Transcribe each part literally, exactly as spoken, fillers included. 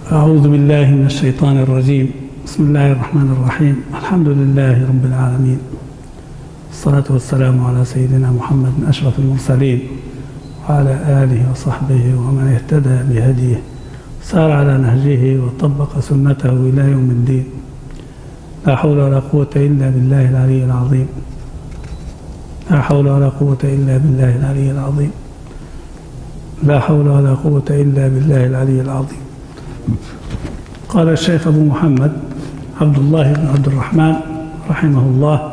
أعوذ بالله من الشيطان الرجيم. بسم الله الرحمن الرحيم. الحمد لله رب العالمين، الصلاة والسلام على سيدنا محمد أشرف المرسلين وعلى آله وصحبه ومن اهتدى بهديه سار على نهجه وطبق سنته إلى يوم الدين. لا حول ولا قوة إلا بالله العلي العظيم. لا حول ولا قوة إلا بالله العلي العظيم. لا حول ولا قوة إلا بالله العلي العظيم. قال الشيخ أبو محمد عبد الله بن عبد الرحمن رحمه الله: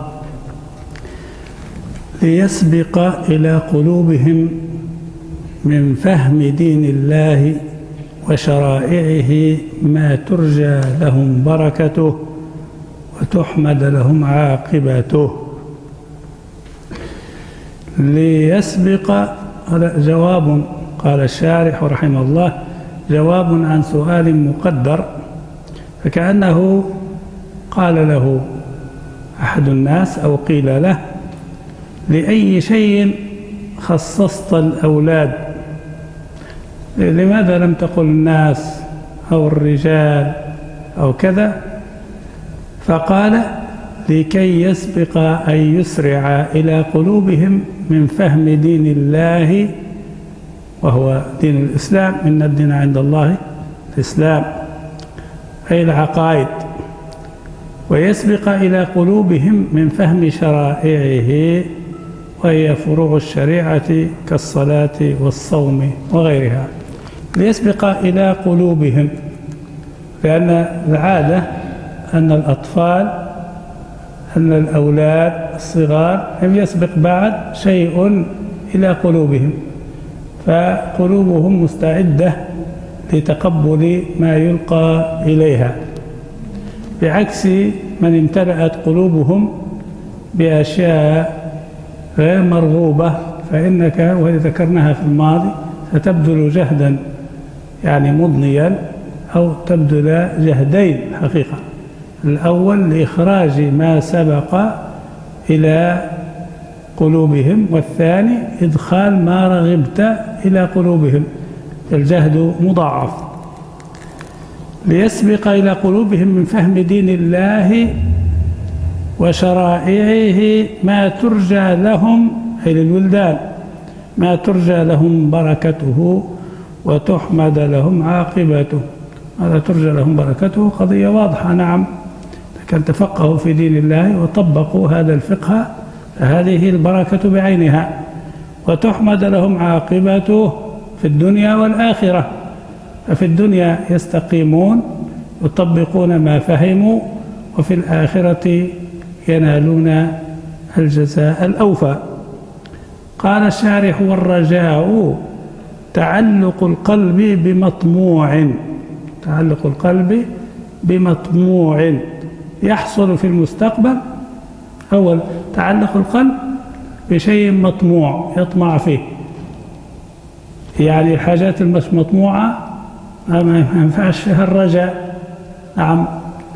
ليسبق إلى قلوبهم من فهم دين الله وشرائعه ما ترجى لهم بركته وتحمد لهم عاقبته. ليسبق جواب، قال الشارح رحمه الله، جواب عن سؤال مقدر، فكأنه قال له أحد الناس أو قيل له: لأي شيء خصصت الأولاد؟ لماذا لم تقل الناس أو الرجال أو كذا؟ فقال: لكي يسبق أن يسرع إلى قلوبهم من فهم دين الله وهو دين الإسلام. إن الدين عند الله الإسلام، أي العقائد. ويسبق إلى قلوبهم من فهم شرائعه وهي فروع الشريعة كالصلاة والصوم وغيرها. ليسبق إلى قلوبهم، لأن العادة أن الأطفال أن الأولاد الصغار لم يسبق بعد شيء إلى قلوبهم، فقلوبهم مستعدة لتقبل ما يلقى إليها، بعكس من امتلأت قلوبهم بأشياء غير مرغوبة، فإنك وإذا ذكرناها في الماضي ستبذل جهدا يعني مضنيا أو تبذل جهدين حقيقة. الأول لإخراج ما سبق إلى قلوبهم، والثاني إدخال ما رغبت إلى قلوبهم، الجهد مضاعف. ليسبق إلى قلوبهم من فهم دين الله وشرائعه ما ترجى لهم، أي للولدان، ما ترجى لهم بركته وتحمد لهم عاقبته. هذا ترجى لهم بركته قضية واضحة، نعم، لكن تفقهوا في دين الله وطبقوا هذا الفقه فهذه البركة بعينها. وتحمد لهم عاقبته في الدنيا والآخرة، ففي الدنيا يستقيمون يطبقون ما فهموا، وفي الآخرة ينالون الجزاء الأوفى. قال الشارح: والرجاء تعلق القلب بمطموع، تعلق القلب بمطموع يحصل في المستقبل. أول تعلق القلب بشيء مطموع يطمع فيه، يعني الحاجات المش مطموعة ما ينفعش فيها الرجاء. نعم،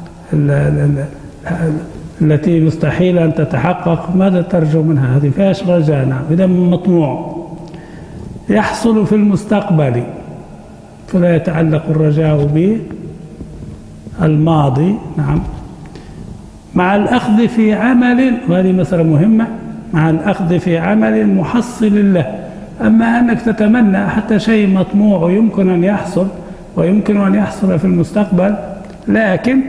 التي مستحيل أن تتحقق ماذا ترجو منها؟ هذه فيهاش رجاء. نعم، إذا مطموع يحصل في المستقبل، فلا يتعلق الرجاء بالماضي. نعم، مع الأخذ في عمل، وهذه مسألة مهمة، مع الأخذ في عمل محصل له. أما أنك تتمنى حتى شيء مطموع يمكن أن يحصل ويمكن أن يحصل في المستقبل، لكن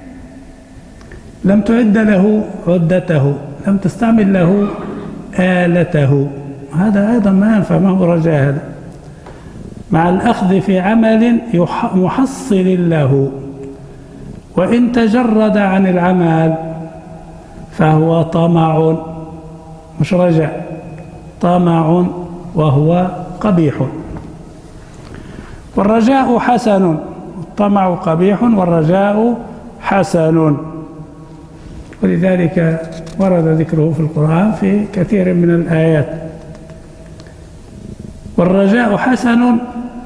لم تعد له عدته، لم تستعمل له آلته، هذا أيضا ما ينفع، ما هو رجاء هذا. مع الأخذ في عمل محصل له، وإن تجرد عن العمل فهو طمع مش رجاء، طمع وهو قبيح. والرجاء حسن، الطمع قبيح والرجاء حسن، ولذلك ورد ذكره في القرآن في كثير من الآيات. والرجاء حسن،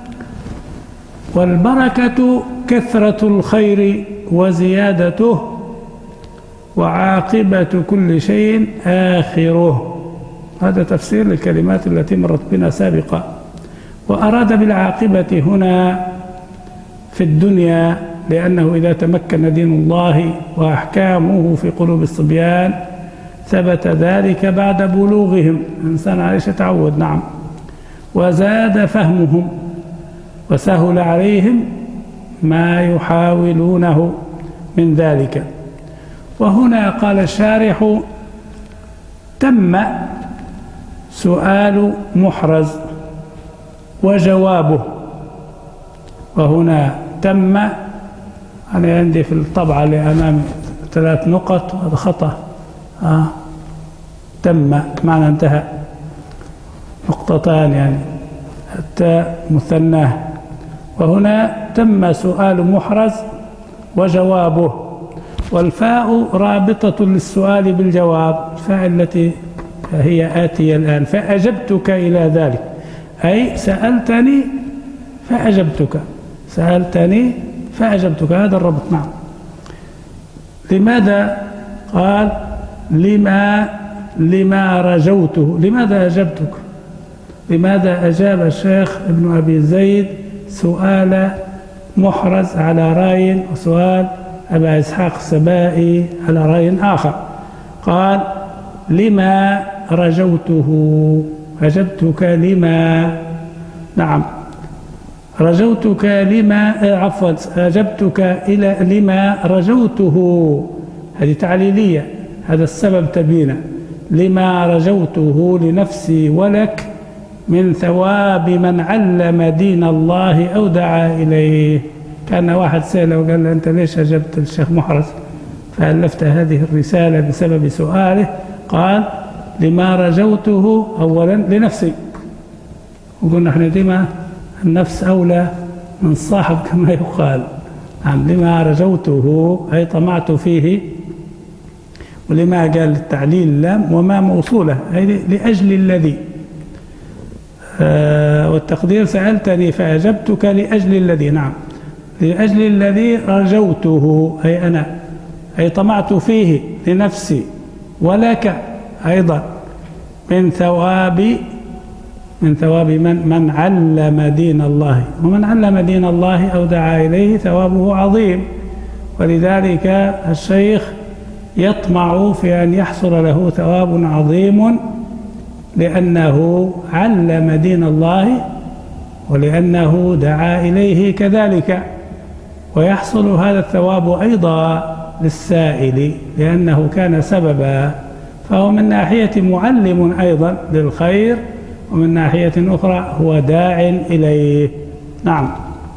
والبركة كثرة الخير وزيادته، وعاقبة كل شيء آخره. هذا تفسير للكلمات التي مرت بنا سابقا. وأراد بالعاقبة هنا في الدنيا، لأنه إذا تمكن دين الله وأحكامه في قلوب الصبيان ثبت ذلك بعد بلوغهم، الإنسان عليه يتعود. نعم. وزاد فهمهم وسهل عليهم ما يحاولونه من ذلك. وهنا قال الشارح: تم سؤال محرز وجوابه. وهنا تم، أنا عندي في الطبعة اللي أمامي ثلاث نقط وهذا خطأ. آه. تم معنى انتهى، نقطتان يعني، التاء مثناه. وهنا تم سؤال محرز وجوابه، والفاء رابطة للسؤال بالجواب، الفاء التي هي آتية الآن. فأجبتك إلى ذلك، أي سألتني فأجبتك، سألتني فأجبتك، هذا الربط. نعم. لماذا؟ قال: لما لما رجوته، لماذا أجبتك؟ لماذا أجاب الشيخ ابن أبي زيد سؤال محرز على رأي، وسؤال أبا إسحاق السبائي على رأي آخر؟ قال: لما رجوته، أجبتك لما. نعم. رجوتك لما، عفوا، أجبتك إلى لما رجوته، هذه تعليلية، هذا السبب تبينه. لما رجوته لنفسي ولك من ثواب من علم دين الله أو دعا إليه. كان واحد سأله وقال له: أنت ليش أجبت الشيخ محرز فألفت هذه الرسالة بسبب سؤاله؟ قال: لما رجوته أولا لنفسي، وقلنا احنا ديما النفس أولى من صاحب كما يقال. نعم. لما رجوته أي طمعت فيه. ولما قال التعليل لام وما موصولة، أي لأجل الذي، آه والتقدير سألتني فأجبتك لأجل الذي. نعم. لأجل الذي رجوته أي أنا، أي طمعت فيه لنفسي ولك أيضا من ثواب من ثواب من من علم دين الله، ومن علم دين الله أو دعا إليه ثوابه عظيم. ولذلك الشيخ يطمع في أن يحصل له ثواب عظيم، لأنه علم دين الله ولأنه دعا إليه كذلك. ويحصل هذا الثواب أيضا للسائل لأنه كان سببا، فهو من ناحية معلم أيضا للخير، ومن ناحية أخرى هو داع إليه. نعم.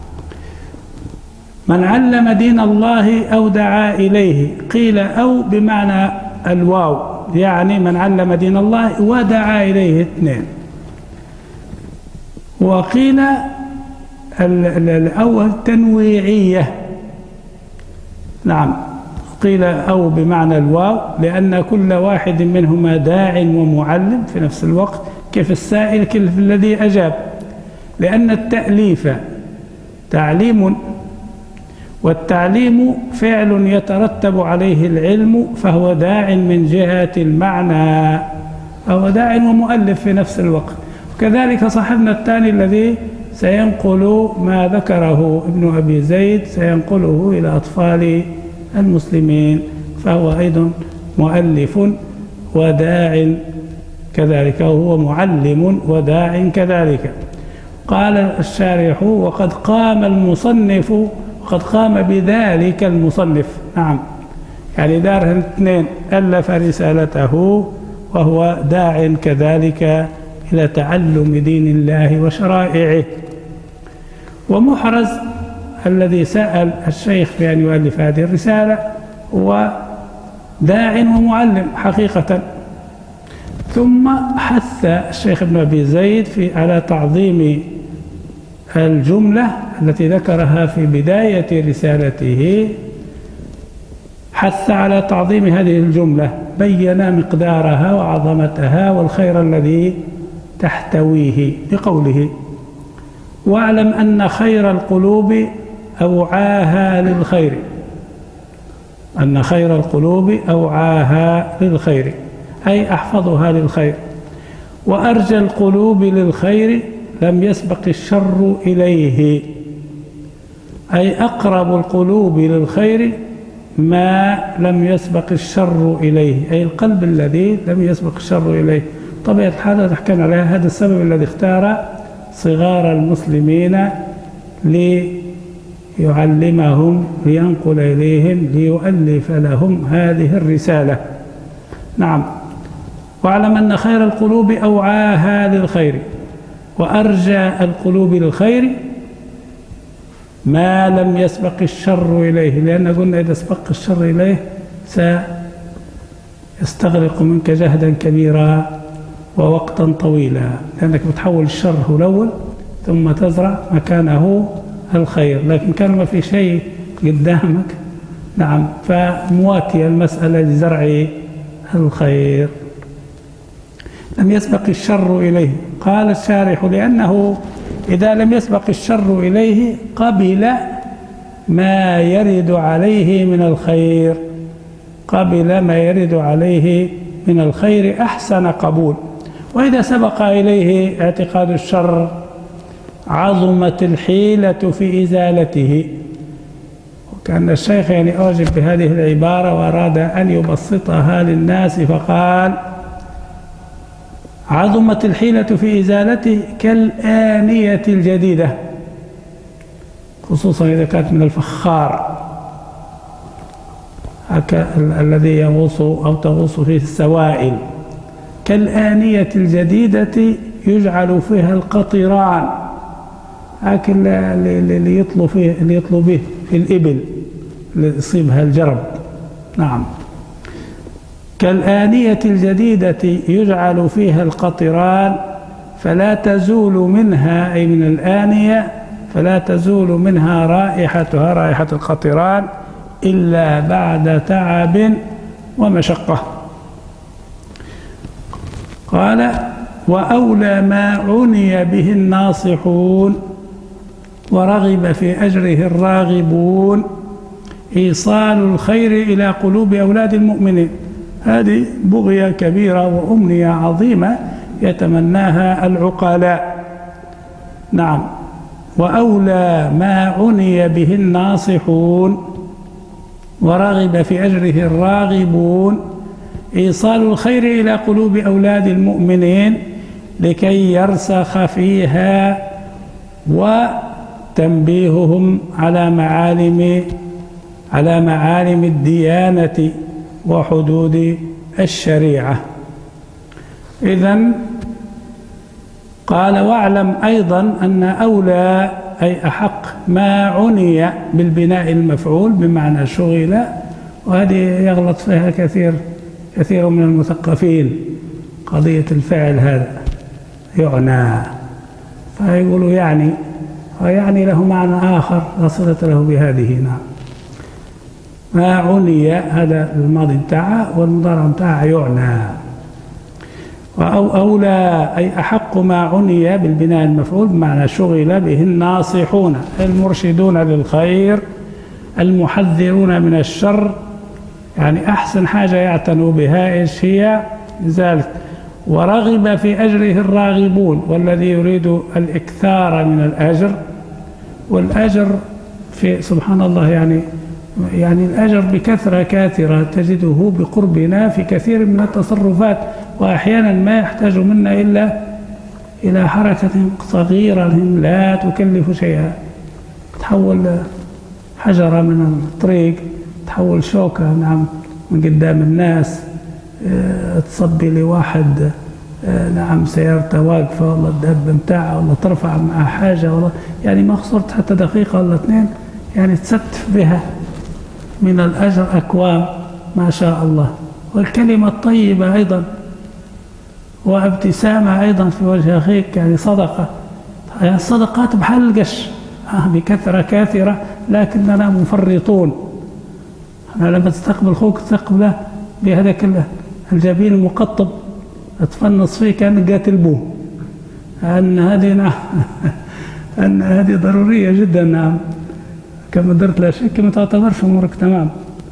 من علم دين الله أو دعا إليه، قيل أو بمعنى الواو، يعني من علم دين الله ودعا إليه اثنين. وقيل الأول تنويعية. نعم. قيل أو بمعنى الواو، لأن كل واحد منهما داع ومعلم في نفس الوقت، كيف السائل كيف الذي أجاب، لأن التأليف تعليم، والتعليم فعل يترتب عليه العلم، فهو داع من جهة المعنى، فهو داع ومؤلف في نفس الوقت. وكذلك صاحبنا الثاني الذي سينقل ما ذكره ابن أبي زيد سينقله إلى أطفال المسلمين، فهو أيضا مؤلف وداع كذلك، وهو معلم وداع كذلك. قال الشارح: وقد قام المصنف، وقد قام بذلك المصنف. نعم. يعني دار اثنين، ألف رسالته وهو داع كذلك إلى تعلم دين الله وشرائعه. ومحرز الذي سأل الشيخ في أن يؤلف هذه الرسالة هو داع ومعلم حقيقة. ثم حث الشيخ ابن أبي زيد في على تعظيم الجملة التي ذكرها في بداية رسالته، حث على تعظيم هذه الجملة، بين مقدارها وعظمتها والخير الذي تحتويه بقوله: واعلم أن خير القلوب أوعاها للخير، أن خير القلوب أوعاها للخير أي أحفظها للخير، وأرجى القلوب للخير لم يسبق الشر إليه، أي أقرب القلوب للخير ما لم يسبق الشر إليه، أي القلب الذي لم يسبق الشر إليه. طبيعة الحال تحكينا عليها، هذا السبب الذي اختار صغار المسلمين ليعلمهم، لينقل إليهم، ليؤلف لهم هذه الرسالة. نعم. واعلم أن خير القلوب أوعاها للخير، وأرجى القلوب للخير ما لم يسبق الشر إليه، لأن قلنا إذا سبق الشر إليه سيستغرق منك جهدا كبيرا ووقتا طويلا، لأنك بتحول الشر هو الأول ثم تزرع مكانه الخير، لكن كان ما في شيء قدامك. نعم. فمواتية المسألة لزرع الخير. لم يسبق الشر إليه. قال الشارح لأنه إذا لم يسبق الشر إليه قبل ما يرد عليه من الخير، قبل ما يرد عليه من الخير أحسن قبول. وإذا سبق إليه اعتقاد الشر عظمت الحيلة في إزالته. وكان الشيخ يعني أعجب بهذه العبارة وأراد أن يبسطها للناس فقال: عظمت الحيلة في إزالته كالآنية الجديدة، خصوصا إذا كانت من الفخار الذي يغوص أو تغوص فيه السوائل، كالآنية الجديدة يجعل فيها القطران، لكن اللي يطلو فيه اللي يطلو به في الإبل اللي يصيبها الجرب. نعم. كالآنية الجديدة يجعل فيها القطران فلا تزول منها، أي من الآنية فلا تزول منها رائحتها، رائحة القطران، إلا بعد تعب ومشقة. قال: وأولى ما عني به الناصحون ورغب في أجره الراغبون إيصال الخير إلى قلوب أولاد المؤمنين. هذه بغية كبيرة وأمنية عظيمة يتمناها العقلاء. نعم. وأولى ما عني به الناصحون ورغب في أجره الراغبون إيصال الخير إلى قلوب أولاد المؤمنين لكي يرسخ فيها، وتنبيههم على معالم على معالم الديانة وحدود الشريعة. إذن قال: واعلم أيضا أن أولى أي أحق ما عني بالبناء المفعول بمعنى شغل، وهذه يغلط فيها كثير كثير من المثقفين، قضية الفعل هذا يعنى، فيقولوا يعني ويعني له معنى آخر لا صلة له بهذه. نعم. ما عني هذا الماضي بتاعه والمضارع بتاعه يعنى. وأو أولى أي أحق ما عني بالبناء المفعول بمعنى شغل به الناصحون، المرشدون للخير، المحذرون من الشر، يعني أحسن حاجة يعتنوا بها إيش هي؟ ذلك. ورغب في أجره الراغبون، والذي يريد الإكثار من الأجر، والأجر في سبحان الله يعني يعني الأجر بكثرة كاثرة تجده بقربنا في كثير من التصرفات، وأحيانا ما يحتاج منا إلا إلى حركة صغيرة لا تكلف شيئا، تحول حجرة من الطريق، تحول شوكة نعم من قدام الناس، تصبي لواحد نعم سيارته واقفة والله الدب متاعه والله ترفع معه حاجة والله، يعني ما خسرت حتى دقيقة ولا اثنين، يعني تستف بها من الأجر أكوام ما شاء الله. والكلمة الطيبة أيضا وابتسامة أيضا في وجه أخيك يعني صدقة، يعني الصدقات بحال القش آه بكثرة كاثرة، لكننا مفرطون. لما تستقبل أخوك تستقبله بهذاك الجبين المقطب تفنص فيه كأنك قاتل بوه، أن هذه نعم أن هذه ضرورية جدا. نعم كما درت لا شيء كما تعتبرش أمورك تمام.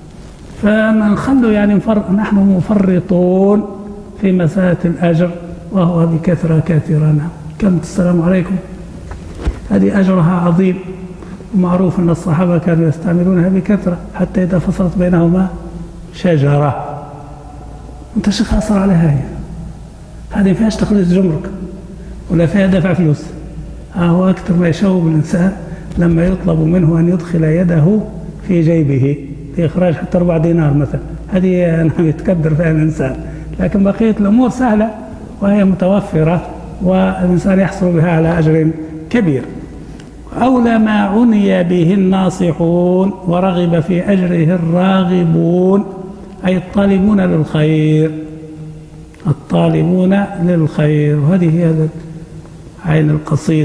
فنخلوا يعني مفر... نحن مفرطون في مسألة الأجر وهو بكثرة كثيرة. نعم. كم السلام عليكم. هذه أجرها عظيم ومعروف أن الصحابة كانوا يستعملونها بكثرة حتى إذا فصلت بينهما شجرة. أنت شو خاسر على هاي؟ هذه فيهاش تخلص جمرك ولا فيها دفع فلوس. هو أكثر ما يشوب الإنسان لما يطلب منه أن يدخل يده في جيبه لإخراج حتى أربع دينار مثلا، هذه أنا يتكدر فيها الإنسان. لكن بقية الأمور سهلة وهي متوفرة والإنسان يحصل بها على أجر كبير. أولى ما عني به الناصحون ورغب في أجره الراغبون، أي الطالبون للخير، الطالبون للخير. وهذه هي عين القصيد: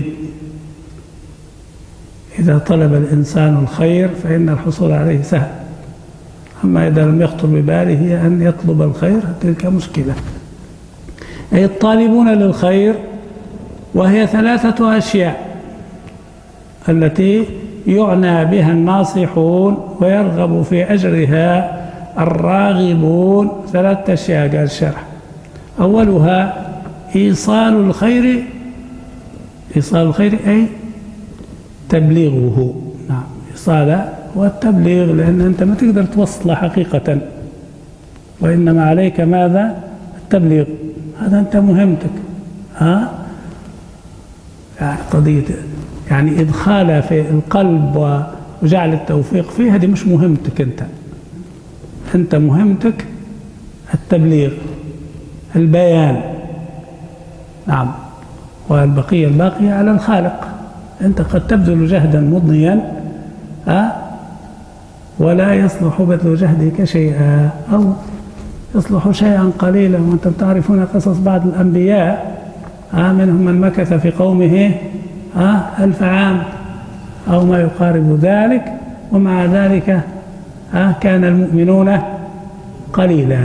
إذا طلب الإنسان الخير فإن الحصول عليه سهل، أما إذا لم يخطر بباله أن يطلب الخير تلك مشكلة. أي الطالبون للخير، وهي ثلاثة أشياء التي يعنى بها الناصحون ويرغب في أجرها الراغبون. ثلاثة أشياء قال الشرح: أولها إيصال الخير، إيصال الخير أي تبليغه. نعم، إيصال والتبليغ، لأن أنت ما تقدر توصله حقيقة، وإنما عليك ماذا؟ التبليغ. هذا أنت مهمتك. ها يعني قضية يعني إدخال في القلب وجعل التوفيق فيه، هذه مش مهمتك أنت. أنت مهمتك التبليغ، البيان. نعم، والبقية الباقية على الخالق. أنت قد تبذل جهدا مضنيا أه؟ ولا يصلح بذل جهدك شيئا، أو يصلح شيئا قليلا. وأنتم تعرفون قصص بعض الأنبياء أه؟ منهم من مكث في قومه أه؟ ألف عام أو ما يقارب ذلك، ومع ذلك أه؟ كان المؤمنون قليلا.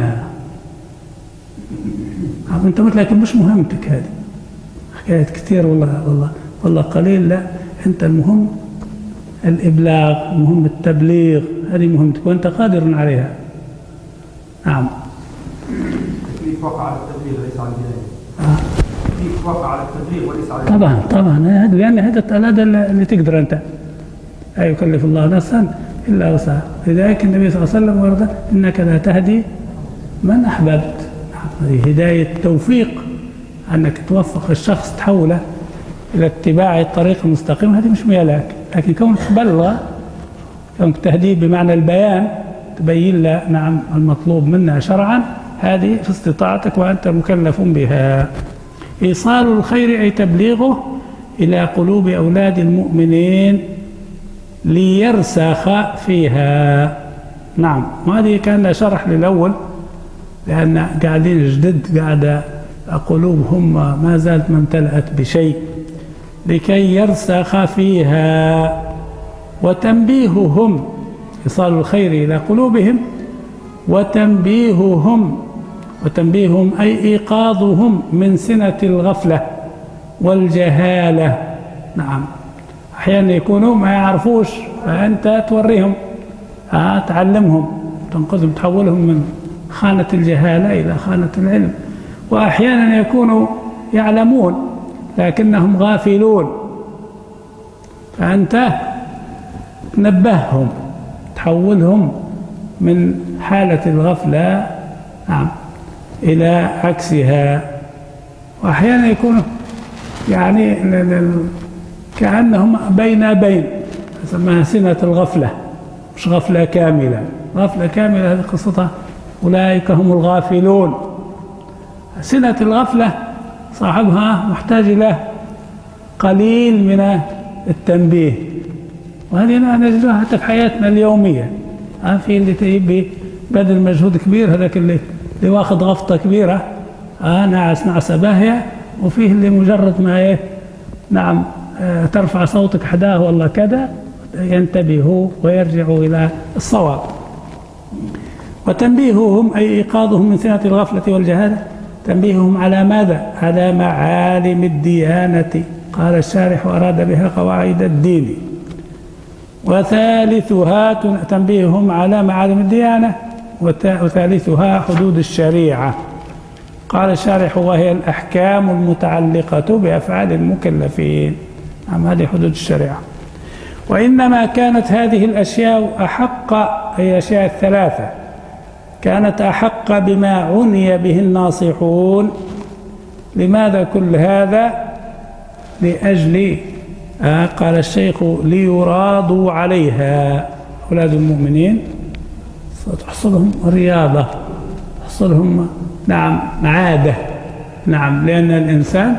أنت مثلك مش مهمتك هذه حكاية كثير والله والله والله قليل، لا، أنت المهم الإبلاغ، مهم التبليغ، هذه مهمتك وأنت قادر عليها. نعم. التكليف وقع على التبليغ وليس على الهداية. التكليف وقع على التبليغ وليس على طبعا طبعا، لأن هذا اللي تقدر أنت. لا يكلف الله نفسا إلا وسعها. لذلك النبي صلى الله عليه وسلم ورد: إنك لا تهدي من أحببت. هذه هداية توفيق، أنك توفق الشخص تحوله إلى اتباع الطريق المستقيم، هذه مش ميالك. لكن كونك تبلغ، كونك تهديه بمعنى البيان، تبين له نعم المطلوب منا شرعا، هذه في استطاعتك وأنت مكلف بها. إيصال الخير أي تبليغه إلى قلوب أولاد المؤمنين ليرسخ فيها. نعم، وهذه كان شرح للأول، لأن قاعدين جدد، قاعدة قلوبهم ما زالت ما امتلأت بشيء، لكي يرسخ فيها. وتنبيههم، إيصال الخير إلى قلوبهم، وتنبيههم وتنبيههم أي إيقاظهم من سنة الغفلة والجهالة. نعم، أحيانا يكونوا ما يعرفوش، فأنت توريهم، آه تعلمهم، تنقذهم، تحولهم من خانة الجهالة إلى خانة العلم. وأحيانا يكونوا يعلمون لكنهم غافلون، فأنت تنبههم، تحولهم من حالة الغفلة نعم إلى عكسها. وأحيانا يكونوا يعني كأنهم بين بين، اسمها سنة الغفلة، مش غفلة كاملة. غفلة كاملة هذه قصتها أولئك هم الغافلون. سنة الغفلة صاحبها محتاج إلى قليل من التنبيه، وهذه نجدها حتى في حياتنا اليومية. في اللي تجيب بذل مجهود كبير، هذاك اللي اللي واخد غفطة كبيرة، آه نعس نعسة باهية، وفيه اللي مجرد ما ايه نعم آه ترفع صوتك حداه والله كذا ينتبهوا ويرجعوا إلى الصواب. وتنبيههم أي إيقاظهم من سنة الغفلة والجهالة، تنبيههم على ماذا؟ على معالم الديانة. قال الشارح أراد بها قواعد الدين. وثالثها تنبيههم على معالم الديانة، وثالثها حدود الشريعة. قال الشارح وهي الأحكام المتعلقة بأفعال المكلفين. نعم، هذه حدود الشريعة. وإنما كانت هذه الأشياء أحق، أي الأشياء الثلاثة كانت أحق بما عني به الناصحون. لماذا كل هذا؟ لأجل آه قال الشيخ ليرادوا عليها. أولاد المؤمنين ستحصلهم رياضة، تحصلهم نعم عادة، نعم، لأن الإنسان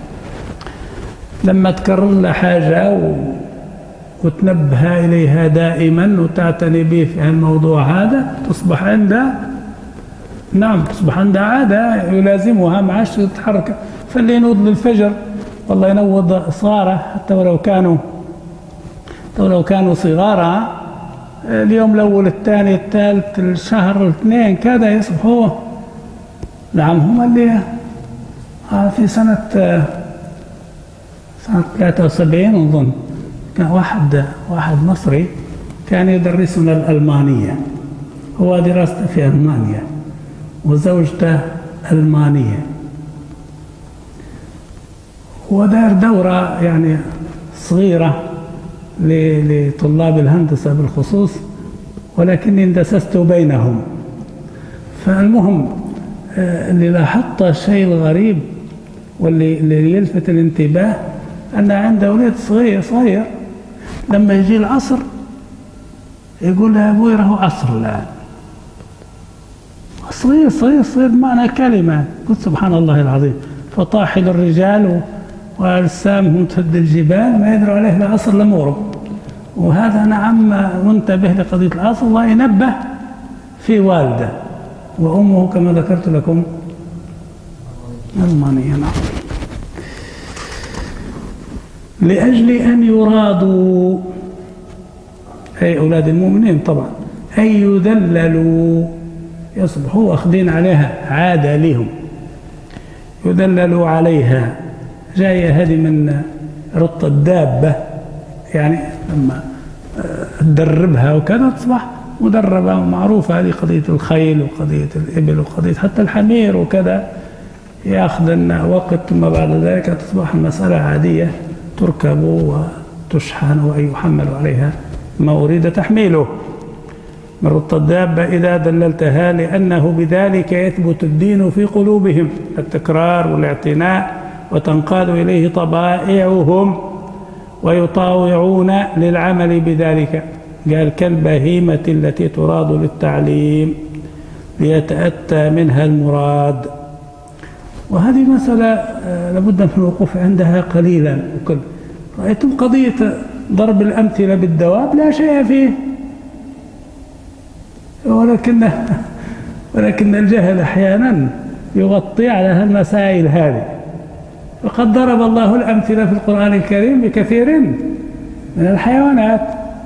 لما تكرر له حاجة و... وتنبه إليها دائما وتعتني به في الموضوع هذا تصبح عنده نعم تصبح عنده عادة يلازمها، ما عادش تتحرك. فاللي ينوض للفجر والله ينوض صغاره حتى ولو كانوا حتى ولو كانوا صغارا، اليوم الأول الثاني الثالث الشهر الاثنين كذا يصبحوا نعم هم اللي في سنة سنة ثلاثة وسبعين أظن كان واحد واحد مصري كان يدرسنا الألمانية، هو دراسته في ألمانيا وزوجته ألمانية، ودار دورة يعني صغيرة لطلاب الهندسة بالخصوص، ولكني اندسست بينهم. فالمهم اللي لاحظت الشيء الغريب واللي اللي يلفت الانتباه أن عنده ولد صغير صغير لما يجي العصر يقول له يا أبوي راهو عصر الآن. صغير صغير صغير معنى كلمة. قلت سبحان الله العظيم، فطاحل الرجال وأجسامهم تهد الجبال ما يدروا عليه لا عصر لا مغرب. وهذا نعم منتبه لقضية العصر، الله ينبه في والده وأمه كما ذكرت لكم ألمانية. نعم. لأجل أن يرادوا أي أولاد المؤمنين طبعا أن يذللوا، يصبحوا أخذين عليها عادة لهم، يذللوا عليها. جاية هذه من رط الدابة، يعني لما تدربها وكذا تصبح مدربة ومعروفة. هذه قضية الخيل وقضية الإبل وقضية حتى الحمير وكذا، يأخذ وقت ثم بعد ذلك تصبح المسألة عادية، تركب وتشحن ويحمل عليها ما أريد تحميله. من رط الدابة إذا دللتها، لأنه بذلك يثبت الدين في قلوبهم، التكرار والاعتناء، وتنقاد إليه طبائعهم ويطاوعون للعمل بذلك. قال كالبهيمة التي تراد للتعليم ليتأتى منها المراد. وهذه مسألة لابد من الوقوف عندها قليلا. وكل رأيتم قضية ضرب الأمثلة بالدواب لا شيء فيه، ولكن ولكن الجهل أحيانا يغطي على المسائل هذه. فقد ضرب الله الأمثلة في القرآن الكريم بكثير من الحيوانات،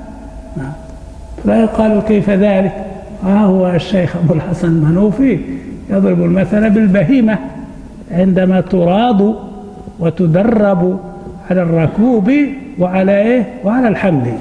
لا يقال كيف ذلك. ها هو الشيخ أبو الحسن المنوفي يضرب المثل بالبهيمة عندما تراد وتدرب على الركوب وعلى إيه؟ وعلى الحمل.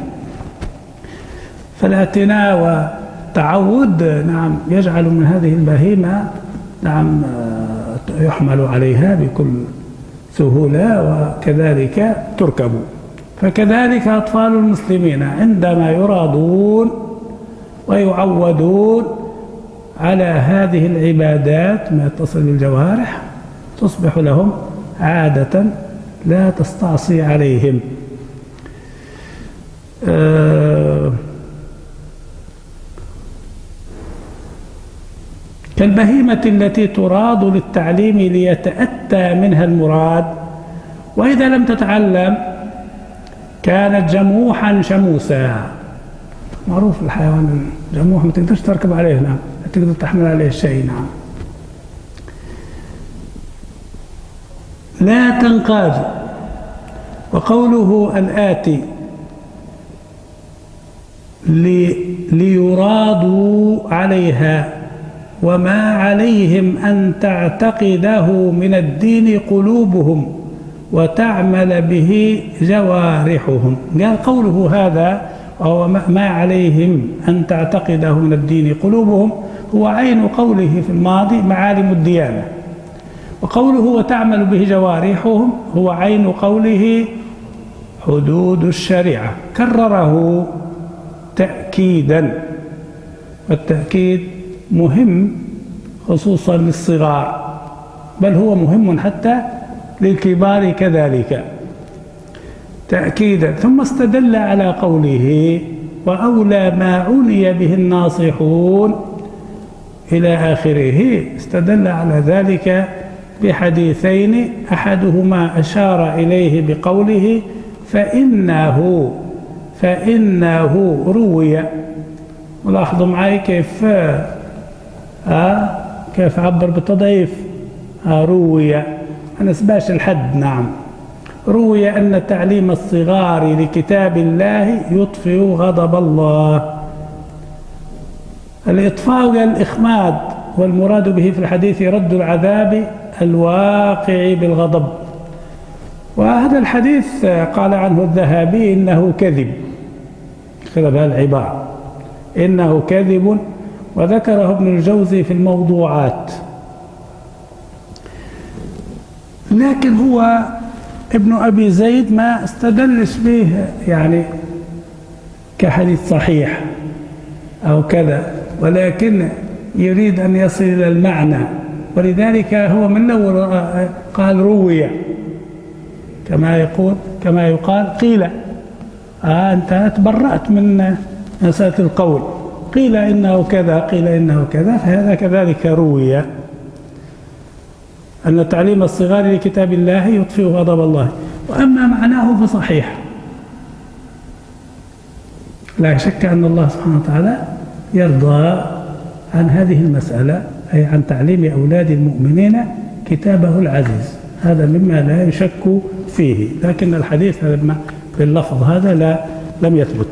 فالاعتناء والتعود نعم يجعل من هذه البهيمة نعم يحمل عليها بكل سهولة وكذلك تركب. فكذلك أطفال المسلمين عندما يرادون ويعودون على هذه العبادات ما يتصل بالجوارح تصبح لهم عادة لا تستعصي عليهم. آه كالبهيمة التي تراد للتعليم ليتأتى منها المراد، وإذا لم تتعلم كانت جموحا شموسا. معروف الحيوان الجموح ما تقدرش تركب عليه، نعم، ما تقدر تحمل عليه شيء. نعم. لا تنقاد. وقوله الآتي لي ليرادوا عليها وما عليهم أن تعتقده من الدين قلوبهم وتعمل به جوارحهم. قال قوله هذا وهو ما عليهم أن تعتقده من الدين قلوبهم هو عين قوله في الماضي معالم الديانة، وقوله وتعمل به جوارحهم هو عين قوله حدود الشريعة، كرره تأكيدا، والتأكيد مهم خصوصا للصغار، بل هو مهم حتى للكبار كذلك تأكيدا. ثم استدل على قوله وأولى ما عني به الناصحون إلى آخره، استدل على ذلك بحديثين، أحدهما أشار إليه بقوله فإنه فإنه روي. ولاحظوا معي كيف آه كيف عبر بالتضعيف، آه روي ما نسباش الحد. نعم، روي أن تعليم الصغار لكتاب الله يطفئ غضب الله. الإطفاء والإخماد، والمراد به في الحديث رد العذاب الواقع بالغضب. وهذا الحديث قال عنه الذهبي إنه كذب، خلف العبارة إنه كذب، وذكره ابن الجوزي في الموضوعات. لكن هو ابن أبي زيد ما استدلش به يعني كحديث صحيح أو كذا، ولكن يريد أن يصل إلى المعنى، ولذلك هو من الأول قال روي، كما يقول كما يقال قيل. آه أنت تبرأت من مسألة القول، قيل إنه كذا قيل إنه كذا، فهذا كذلك روي أن تعليم الصغار لكتاب الله يطفئ غضب الله. وأما معناه فصحيح، لا شك أن الله سبحانه وتعالى يرضى عن هذه المسألة، أي عن تعليم أولاد المؤمنين كتابه العزيز، هذا مما لا يشك فيه. لكن الحديث باللفظ هذا لا لم يثبت.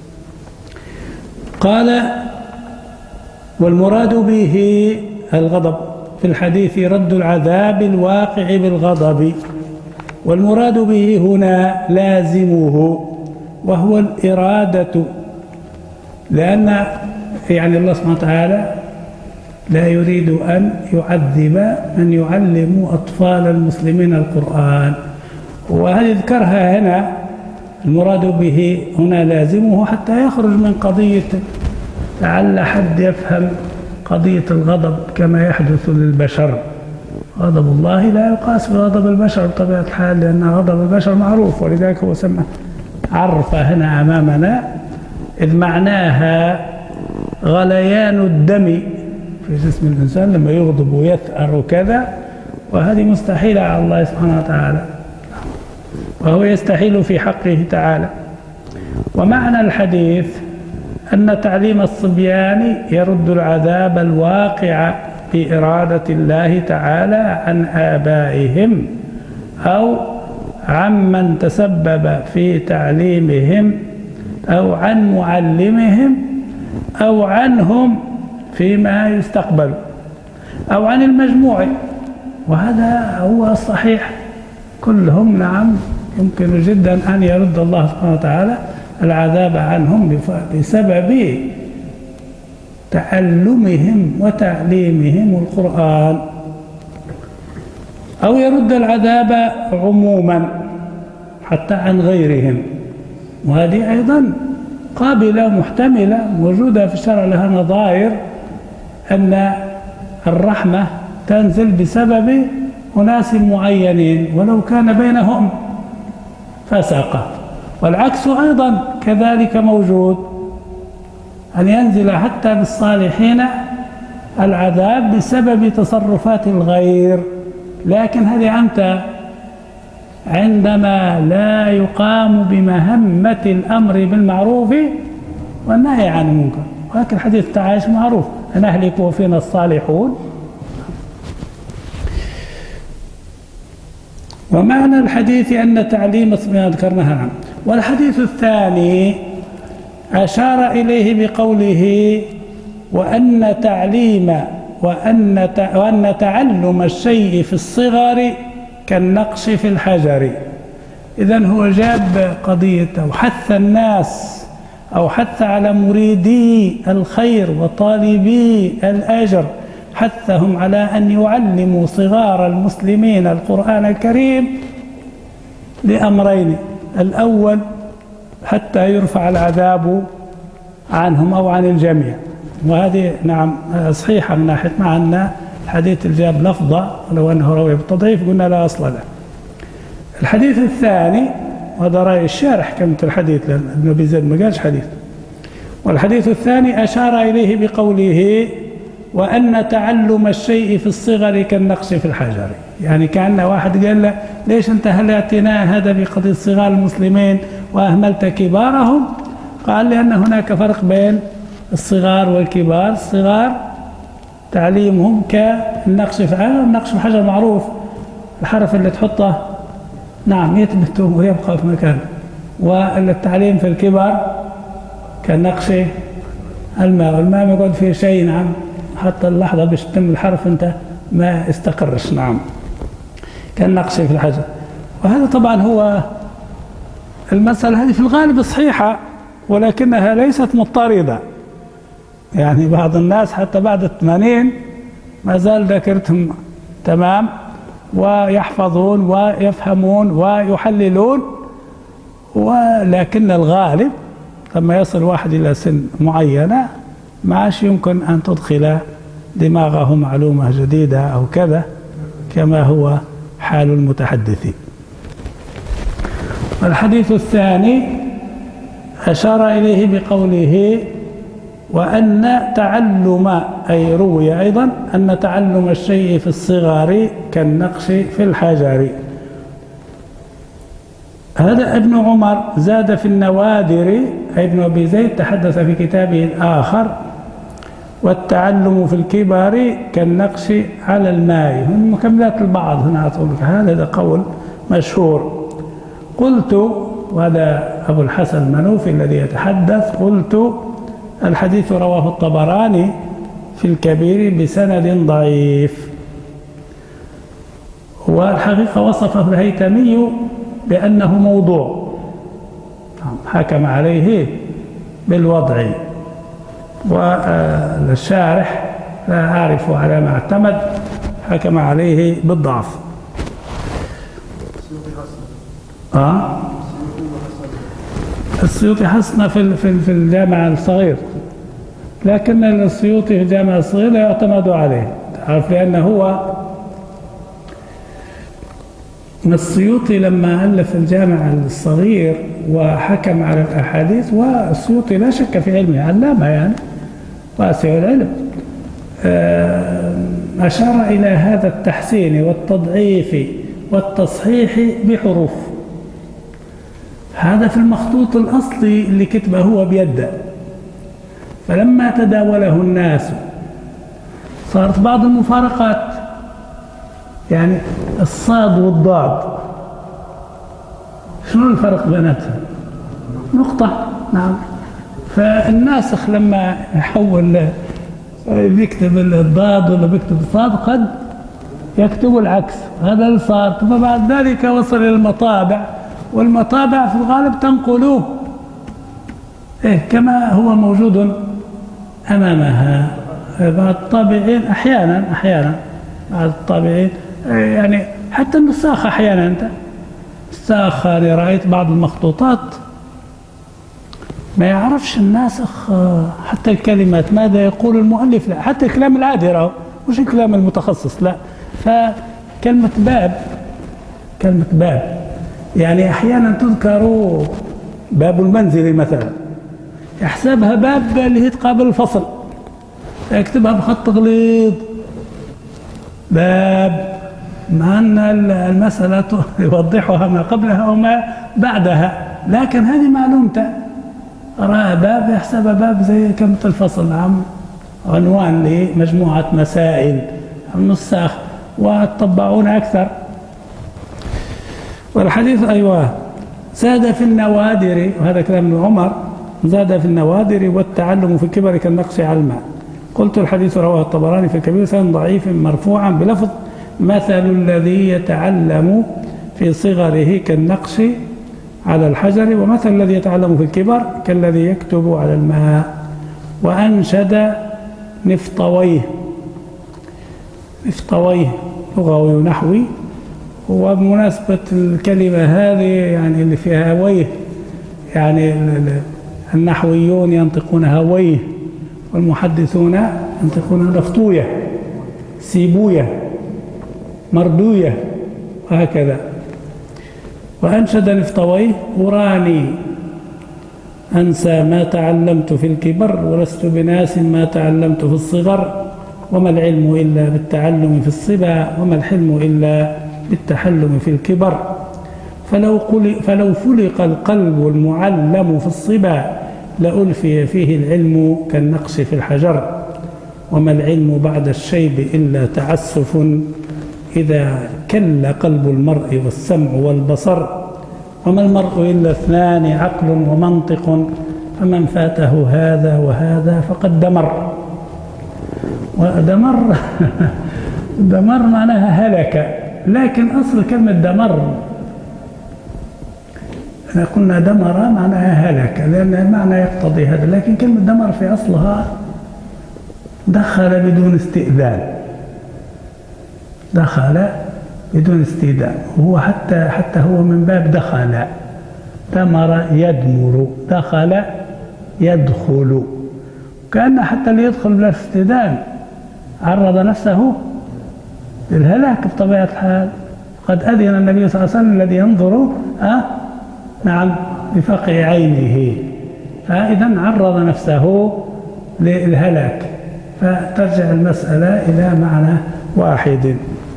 قال والمراد به الغضب، في الحديث رد العذاب الواقع بالغضب، والمراد به هنا لازمه وهو الإرادة، لأن يعني الله سبحانه وتعالى لا يريد أن يعذب من يعلم أطفال المسلمين القرآن، وهذه ذكرها هنا المراد به هنا لازمه حتى يخرج من قضية لعل حد يفهم قضية الغضب كما يحدث للبشر. غضب الله لا يقاس بغضب البشر بطبيعة الحال، لأن غضب البشر معروف، ولذلك هو سمى عرف هنا أمامنا، إذ معناها غليان الدم في جسم الإنسان لما يغضب ويثأر كذا، وهذه مستحيلة على الله سبحانه وتعالى، وهو يستحيل في حقه تعالى. ومعنى الحديث أن تعليم الصبيان يرد العذاب الواقع بإرادة الله تعالى عن آبائهم أو عمن تسبب في تعليمهم أو عن معلمهم أو عنهم فيما يستقبل أو عن المجموع، وهذا هو الصحيح كلهم. نعم، يمكن جدا أن يرد الله سبحانه وتعالى العذاب عنهم بسبب تعلمهم وتعليمهم القرآن، أو يرد العذاب عموما حتى عن غيرهم، وهذه أيضا قابلة ومحتملة موجودة في الشرع، لها نظائر أن الرحمة تنزل بسبب أناس معينين ولو كان بينهم فسقة، والعكس أيضا كذلك موجود، أن ينزل حتى بالصالحين العذاب بسبب تصرفات الغير. لكن هذه أمتى؟ عندما لا يقام بمهمة الأمر بالمعروف والنهي عن المنكر، ولكن حديث التعايش معروف، نهلك وفينا الصالحون. ومعنى الحديث أن تعليم ما ذكرناها عنه. والحديث الثاني أشار إليه بقوله وأن تعليم وأن وأن تعلم الشيء في الصغر كالنقش في الحجر. إذن هو جاب قضية أو حث الناس أو حث على مريدي الخير وطالبي الأجر، حثهم على أن يعلموا صغار المسلمين القرآن الكريم لأمرين: الأول حتى يرفع العذاب عنهم أو عن الجميع. وهذه نعم صحيحة من ناحية، مع أن الحديث الجاب لفظة لو أنه روي بالتضعيف قلنا لا أصل له. الحديث الثاني، وهذا رأي الشارح كلمة الحديث لأن ابن أبي زيد ما قالش حديث. والحديث الثاني أشار إليه بقوله وأن تعلم الشيء في الصغر كالنقش في الحجر، يعني كأن واحد قال له ليش أنت هل اعتناء هذا بقضية صغار المسلمين وأهملت كبارهم؟ قال لأن هناك فرق بين الصغار والكبار. الصغار تعليمهم كالنقش في الحجر، النقش في الحجر معروف الحرف اللي تحطه نعم يثبت ويبقى في مكانه، والتعليم في الكبر كالنقش الماء، والماء ما يقعد فيه شيء نعم حتى اللحظة باش تتم الحرف انت ما استقرش نعم كالنقش في الحجر. وهذا طبعا هو المسألة هذه في الغالب صحيحة ولكنها ليست مضطردة، يعني بعض الناس حتى بعد الثمانين ما زال ذاكرتهم تمام ويحفظون ويفهمون ويحللون، ولكن الغالب لما يصل واحد إلى سن معينة ما عادش يمكن أن تدخل دماغه معلومة جديدة أو كذا كما هو حال المتحدثين. والحديث الثاني أشار إليه بقوله وأن تعلم، أي روي أيضا أن تعلم الشيء في الصغار كالنقش في الحجر. هذا ابن عمر زاد في النوادر، أي ابن أبي زيد تحدث في كتابه الآخر والتعلم في الكبار كالنقش على الماء، من مكملات البعض هنا أقول هذا قول مشهور. قلت، وهذا أبو الحسن المنوفي الذي يتحدث، قلت الحديث رواه الطبراني في الكبير بسند ضعيف. والحقيقة وصفه الهيثمي بأنه موضوع، حكم عليه بالوضع، والشارح لا أعرف على ما اعتمد حكم عليه بالضعف. آه؟ السيوطي حسن في في الجامع الصغير، لكن السيوطي في الجامع الصغير لا يعتمد عليه، تعرف، لأنه هو السيوطي لما ألف الجامع الصغير وحكم على الأحاديث، والسيوطي لا شك في علمه علامة يعني واسع العلم، أشار إلى هذا التحسين والتضعيف والتصحيح بحروف. هذا في المخطوط الأصلي اللي كتبه هو بيده، فلما تداوله الناس صارت بعض المفارقات، يعني الصاد والضاد شنو الفرق بيناتهم؟ نقطة نعم. فالناسخ لما يحول بيكتب الضاد ولا بيكتب الصاد قد يكتب العكس، هذا الصاد، ثم بعد ذلك وصل إلى المطابع، والمطابع في الغالب تنقلوه إيه كما هو موجود أمامها. بعض الطابعين أحيانا أحيانا بعض الطابعين يعني حتى النساخ أحيانا، أنت نساخ أنا رأيت بعض المخطوطات ما يعرفش الناسخ حتى الكلمات ماذا يقول المؤلف، لا حتى الكلام العادي راهو مش الكلام المتخصص، لا. فكلمة باب، كلمة باب يعني أحيانا تذكر باب المنزل مثلا، يحسبها باب اللي هي تقابل الفصل، يكتبها بخط غليظ باب، مع أن المسألة يوضحها ما قبلها وما بعدها، لكن هذه معلومته، رأى باب يحسبها باب زي كلمة الفصل، نعم، عنوان لمجموعة مسائل النساخ والطباعون أكثر. والحديث أيوه زاد في النوادر، وهذا كلام ابن عمر، زاد في النوادر والتعلم في الكبر كالنقش على الماء. قلت الحديث رواه الطبراني في الكبير سند ضعيف مرفوعا بلفظ مثل الذي يتعلم في صغره كالنقش على الحجر، ومثل الذي يتعلم في الكبر كالذي يكتب على الماء. وأنشد نفطويه، نفطويه لغوي نحوي، وبمناسبة الكلمة هذه يعني اللي فيها هويه، يعني النحويون ينطقون هويه والمحدثون ينطقون رفطوية، سيبوية، مردوية، وهكذا. وأنشد الإفطويه: أراني أنسى ما تعلمت في الكبر، ولست بناس ما تعلمت في الصغر، وما العلم إلا بالتعلم في الصبا، وما الحلم إلا بالتحلم في الكبر. فلو, فلو فلق القلب المعلم في الصبا لألفي فيه العلم كالنقش في الحجر، وما العلم بعد الشيب إلا تعسف، إذا كل قلب المرء والسمع والبصر، وما المرء إلا اثنان عقل ومنطق، فمن فاته هذا وهذا فقد دمر. ودمر دمر معناها هلك، لكن أصل كلمة دمر إحنا قلنا دمر معناها هلك، لأن المعنى يقتضي هذا، لكن كلمة دمر في أصلها دخل بدون استئذان، دخل بدون استئذان، وهو حتى حتى هو من باب دخل، دمر يدمر، دخل يدخل، كأن حتى اللي يدخل بلا استئذان عرض نفسه للهلاك بطبيعة الحال. قد أذن النبي صلى الله عليه وسلم الذي ينظر أه نعم بفقع عينه، فإذا عرض نفسه للهلاك، فترجع المسألة إلى معنى واحد.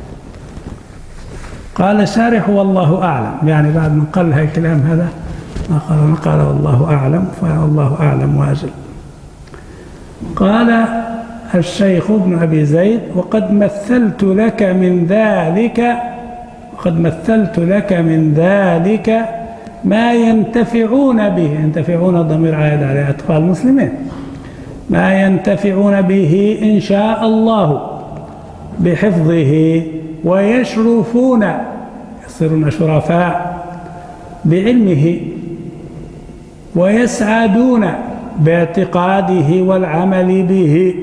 قال الشارح: والله أعلم، يعني بعد من قال هاي الكلام هذا ما قال ما قال والله أعلم، فالله أعلم واجل. قال الشيخ ابن أبي زيد: وقد مثلت لك من ذلك وقد مثلت لك من ذلك ما ينتفعون به، ينتفعون ضمير عائد على أطفال المسلمين، ما ينتفعون به إن شاء الله بحفظه، ويشرفون يصيرون شرفاء بعلمه، ويسعدون باعتقاده والعمل به.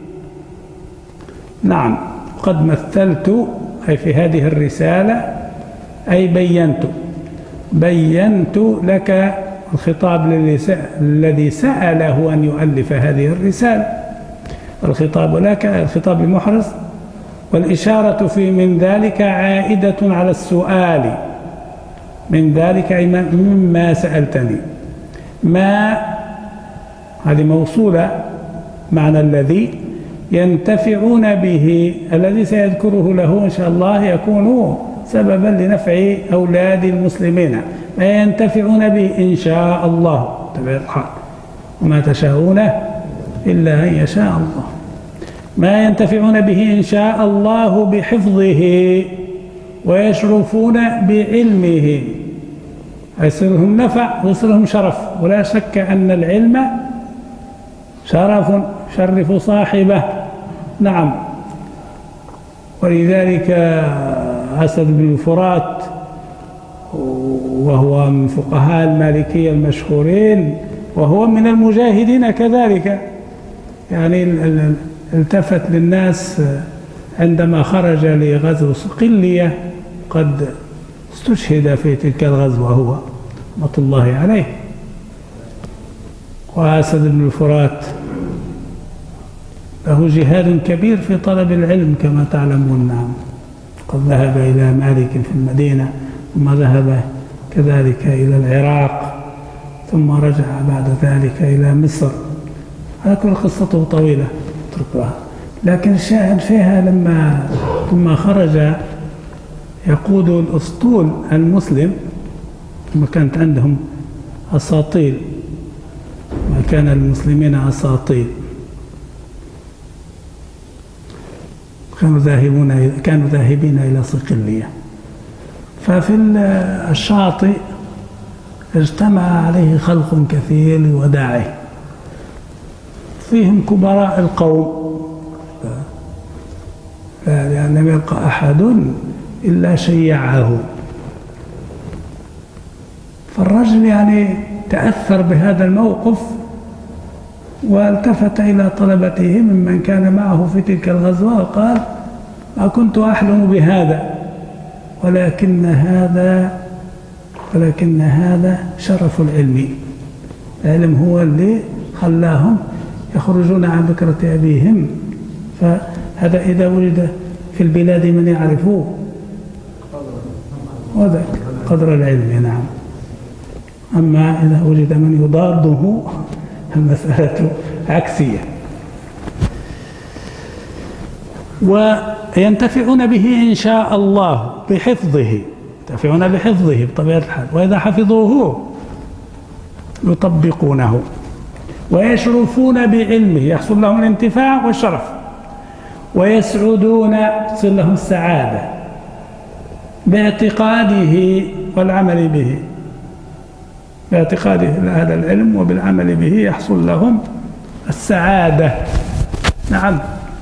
نعم، قد مثلت أي في هذه الرسالة أي بينت بينت لك، الخطاب الذي سأله أن يؤلف هذه الرسالة، الخطاب لك الخطاب لمحرز، والإشارة في من ذلك عائدة على السؤال، من ذلك أي مما سألتني. ما هذه موصولة معنى الذي ينتفعون به، الذي سيذكره له إن شاء الله يكون سببا لنفع أولاد المسلمين، ما ينتفعون به إن شاء الله تبع الحال، وما تشاءون إلا أن يشاء الله. ما ينتفعون به إن شاء الله بحفظه، ويشرفون بعلمه، يصيرهم نفع ويصيرهم شرف، ولا شك أن العلم شرف شرف صاحبه. نعم، ولذلك أسد بن الفرات وهو من فقهاء المالكية المشهورين، وهو من المجاهدين كذلك، يعني التفت للناس عندما خرج لغزو صقلية، قد استشهد في تلك الغزوة هو رحمة الله عليه. وأسد بن الفرات له جهاد كبير في طلب العلم كما تعلمون. نعم، قد ذهب إلى مالك في المدينة، ثم ذهب كذلك إلى العراق، ثم رجع بعد ذلك إلى مصر. على كل قصته طويلة اتركوها، لكن الشاهد فيها لما ثم خرج يقود الأسطول المسلم، ثم كانت عندهم أساطيل، وكان المسلمين أساطيل، كانوا ذاهبون كانوا ذاهبين إلى صقلية. ففي الشاطئ اجتمع عليه خلق كثير لوداعه، فيهم كبراء القوم، لأن لم يبقى أحد إلا شيعه. فالرجل يعني تأثر بهذا الموقف، والتفت إلى طلبته ممن كان معه في تلك الغزوة وقال: ما كنت أحلم بهذا، ولكن هذا ولكن هذا شرف العلم. العلم هو اللي خلاهم يخرجون عن بكرة أبيهم. فهذا إذا وجد في البلاد من يعرفه وذاك قدر العلم. نعم. أما إذا وجد من يضاده المسألة عكسية. وينتفعون به إن شاء الله بحفظه، ينتفعون بحفظه بطبيعة الحال، وإذا حفظوه يطبقونه ويشرفون بعلمه، يحصل لهم الانتفاع والشرف، ويسعدون، تصل لهم السعادة باعتقاده والعمل به. باعتقاده هذا العلم وبالعمل به يحصل لهم السعادة. نعم،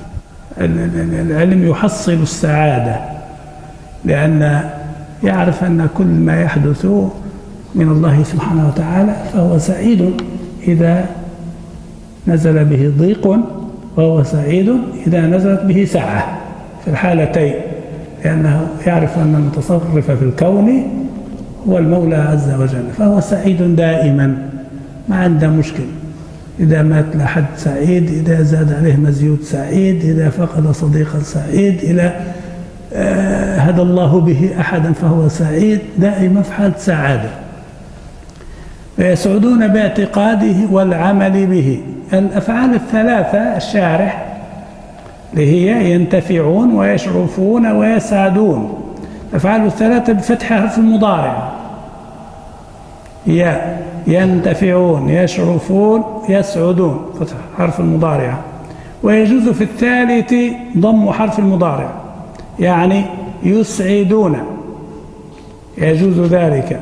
العلم يحصل السعادة، لأن يعرف أن كل ما يحدث من الله سبحانه وتعالى فهو سعيد إذا نزل به ضيق، وهو سعيد إذا نزلت به سعة في الحالتين، لأنه يعرف أن المتصرف في الكون هو المولى عز وجل، فهو سعيد دائما ما عنده مشكل. إذا مات لحد سعيد، إذا زاد عليه مزيود سعيد، إذا فقد صديقا سعيد، إذا هدى الله به أحدا فهو سعيد، دائما في حالة سعادة. ويسعدون باعتقاده والعمل به. الأفعال الثلاثة الشارح اللي هي ينتفعون ويشرفون ويسعدون، الأفعال الثلاثة بفتح حرف المضارع، يا ينتفعون يشرفون يسعدون، فتح حرف المضارع. ويجوز في الثالث ضم حرف المضارع، يعني يسعدون، يجوز ذلك.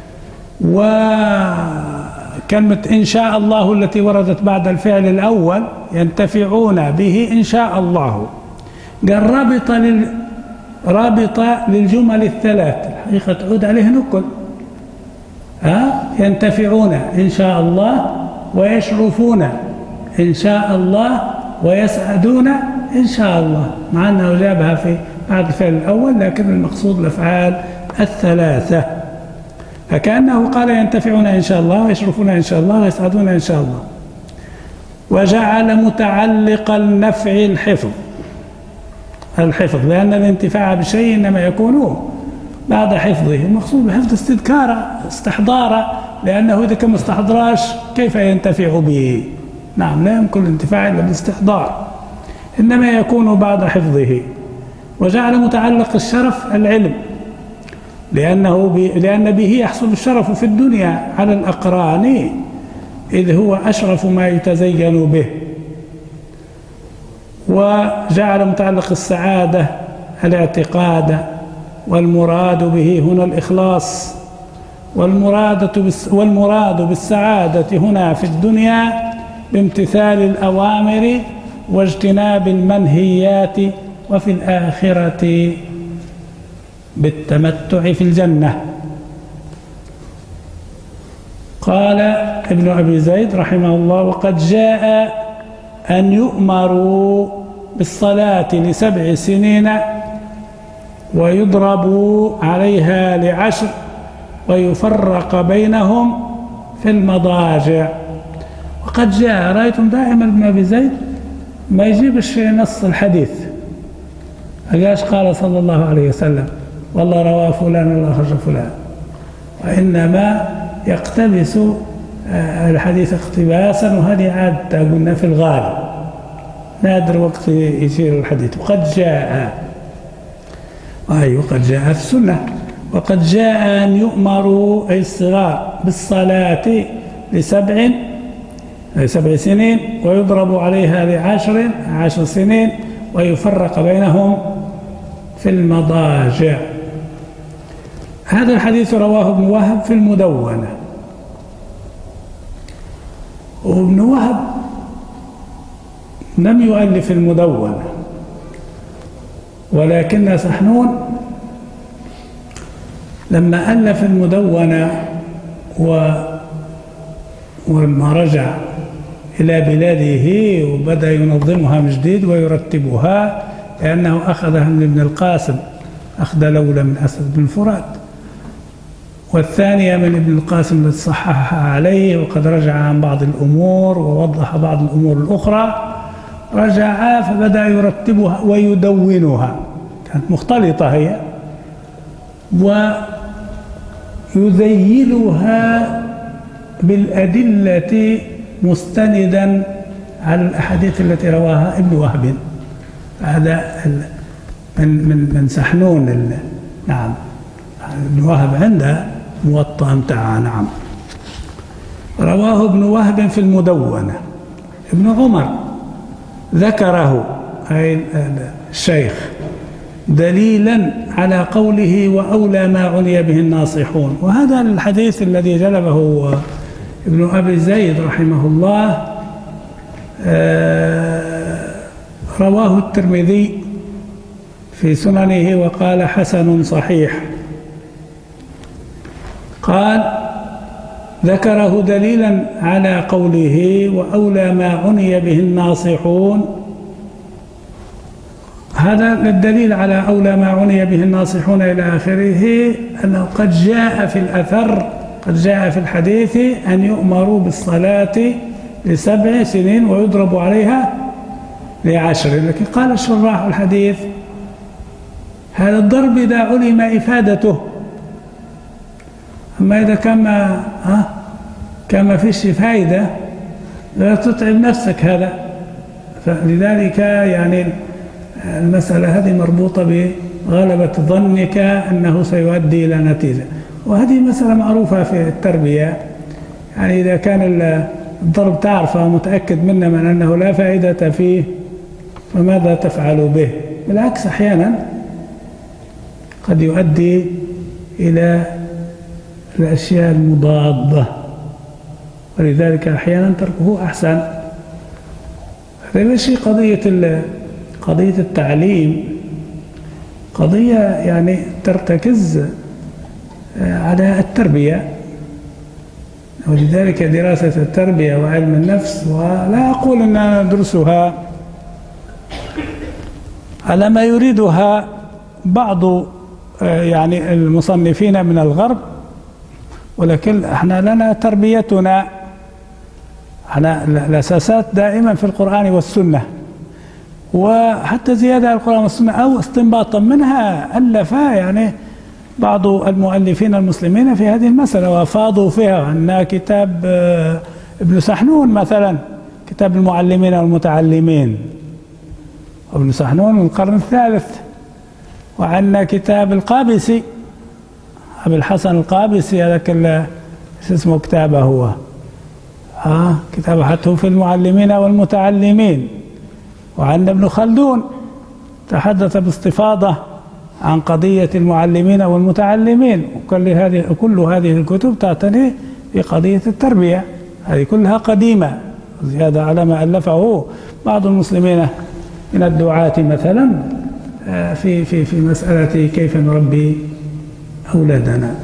وكلمة إن شاء الله التي وردت بعد الفعل الأول ينتفعون به إن شاء الله، قال رابطة لل رابطة للجمل الثلاث، الحقيقة تعود عليه نكل. ها ينتفعون إن شاء الله، ويشرفون إن شاء الله، ويسعدون إن شاء الله، مع أنه جابها في بعد الفعل الأول، لكن المقصود الأفعال الثلاثة. فكأنه قال ينتفعون إن شاء الله، ويشرفون إن شاء الله، ويسعدون إن شاء الله. وجعل متعلق النفع الحفظ، الحفظ، لأن الانتفاع بشيء إنما يكون بعد حفظه. المقصود بحفظ استذكاره استحضاره، لأنه إذا كان ما استحضراش كيف ينتفع به؟ نعم، لا يمكن الانتفاع إلا بالاستحضار، إنما يكون بعد حفظه. وجعل متعلق الشرف العلم، لأنه ب... لأن به يحصل الشرف في الدنيا على الأقران، إذ هو أشرف ما يتزين به. وجعل متعلق السعادة الاعتقاد، والمراد به هنا الإخلاص. والمراد بس والمراد بالسعادة هنا في الدنيا بامتثال الأوامر واجتناب المنهيات، وفي الآخرة بالتمتع في الجنة. قال ابن أبي زيد رحمه الله: وقد جاء أن يؤمروا بالصلاة لسبع سنين ويضربوا عليها لعشر ويفرق بينهم في المضاجع. وقد جاء، رأيتم دائما ابن أبي زيد ما يجيبش في نص الحديث، أجاش قال صلى الله عليه وسلم والله رواه فلان ولا خرج فلان، وإنما يقتبس الحديث اقتباسا، وهذه عادة قلنا في الغالب، نادر وقت يصير الحديث. وقد جاء، أي وقد جاء في السنة. وقد جاء أن يؤمروا أي الصغار بالصلاة لسبع سبع سنين ويضرب عليها لعشر عشر سنين ويفرق بينهم في المضاجع. هذا الحديث رواه ابن وهب في المدونة. وابن وهب لم يؤلف المدونة، ولكن سحنون لما ألف المدونة و ولما رجع إلى بلاده وبدأ ينظمها من جديد ويرتبها، لأنه أخذها من ابن القاسم أخذ الأولى من أسد بن فرات، والثانية من ابن القاسم التي صححها عليه، وقد رجع عن بعض الأمور ووضح بعض الأمور الأخرى. رجع فبدأ يرتبها ويدونها، كانت مختلطة هي، ويذيلها بالأدلة مستندا على الأحاديث التي رواها ابن وهب. هذا من من من سحنون. نعم، ابن وهب عنده موطأ متاعها. نعم، رواه ابن وهب في المدونة. ابن عمر ذكره أي الشيخ دليلا على قوله وأولى ما عني به الناصحون، وهذا الحديث الذي جلبه ابن أبي زيد رحمه الله رواه الترمذي في سننه وقال حسن صحيح. قال ذكره دليلا على قوله وأولى ما عني به الناصحون. هذا الدليل على أولى ما عني به الناصحون إلى آخره، أنه قد جاء في الأثر، قد جاء في الحديث أن يؤمروا بالصلاة لسبع سنين ويضرب عليها لعشر. لكن قال الشراح الحديث هذا الضرب إذا علم إفادته، أما إذا كان ما ها كان ما فيش فائدة لا تتعب نفسك هذا. فلذلك يعني المسألة هذه مربوطة بغلبة ظنك أنه سيؤدي إلى نتيجة، وهذه مسألة معروفة في التربية. يعني إذا كان الضرب تعرفه متأكد منه من أنه لا فائدة فيه فماذا تفعل به؟ بالعكس أحيانا قد يؤدي إلى الأشياء المضادة، ولذلك أحيانا تركه أحسن. هذا الشيء قضية قضية التعليم قضية يعني ترتكز على التربية، ولذلك دراسة التربية وعلم النفس، ولا أقول أننا ندرسها على ما يريدها بعض يعني المصنفين من الغرب، ولكن احنا لنا تربيتنا على الأساسات دائما في القرآن والسنة، وحتى زيادة على القرآن والسنة أو استنباطا منها ألف يعني بعض المؤلفين المسلمين في هذه المسألة وافاضوا فيها. عندنا كتاب ابن سحنون مثلا، كتاب المعلمين والمتعلمين، ابن سحنون من القرن الثالث. وعندنا كتاب القابسي أبي الحسن القابسي، هذاك شو اسمه كتابه هو ها كتابه حتى في المعلمين والمتعلمين. وعندنا ابن خلدون تحدث باستفاضة عن قضية المعلمين والمتعلمين، وكل هذه كل هذه الكتب تعتني بقضية التربية، هذه كلها قديمة زيادة على ما ألفه بعض المسلمين من الدعاة مثلا في في في مسألة كيف نربي أولادنا.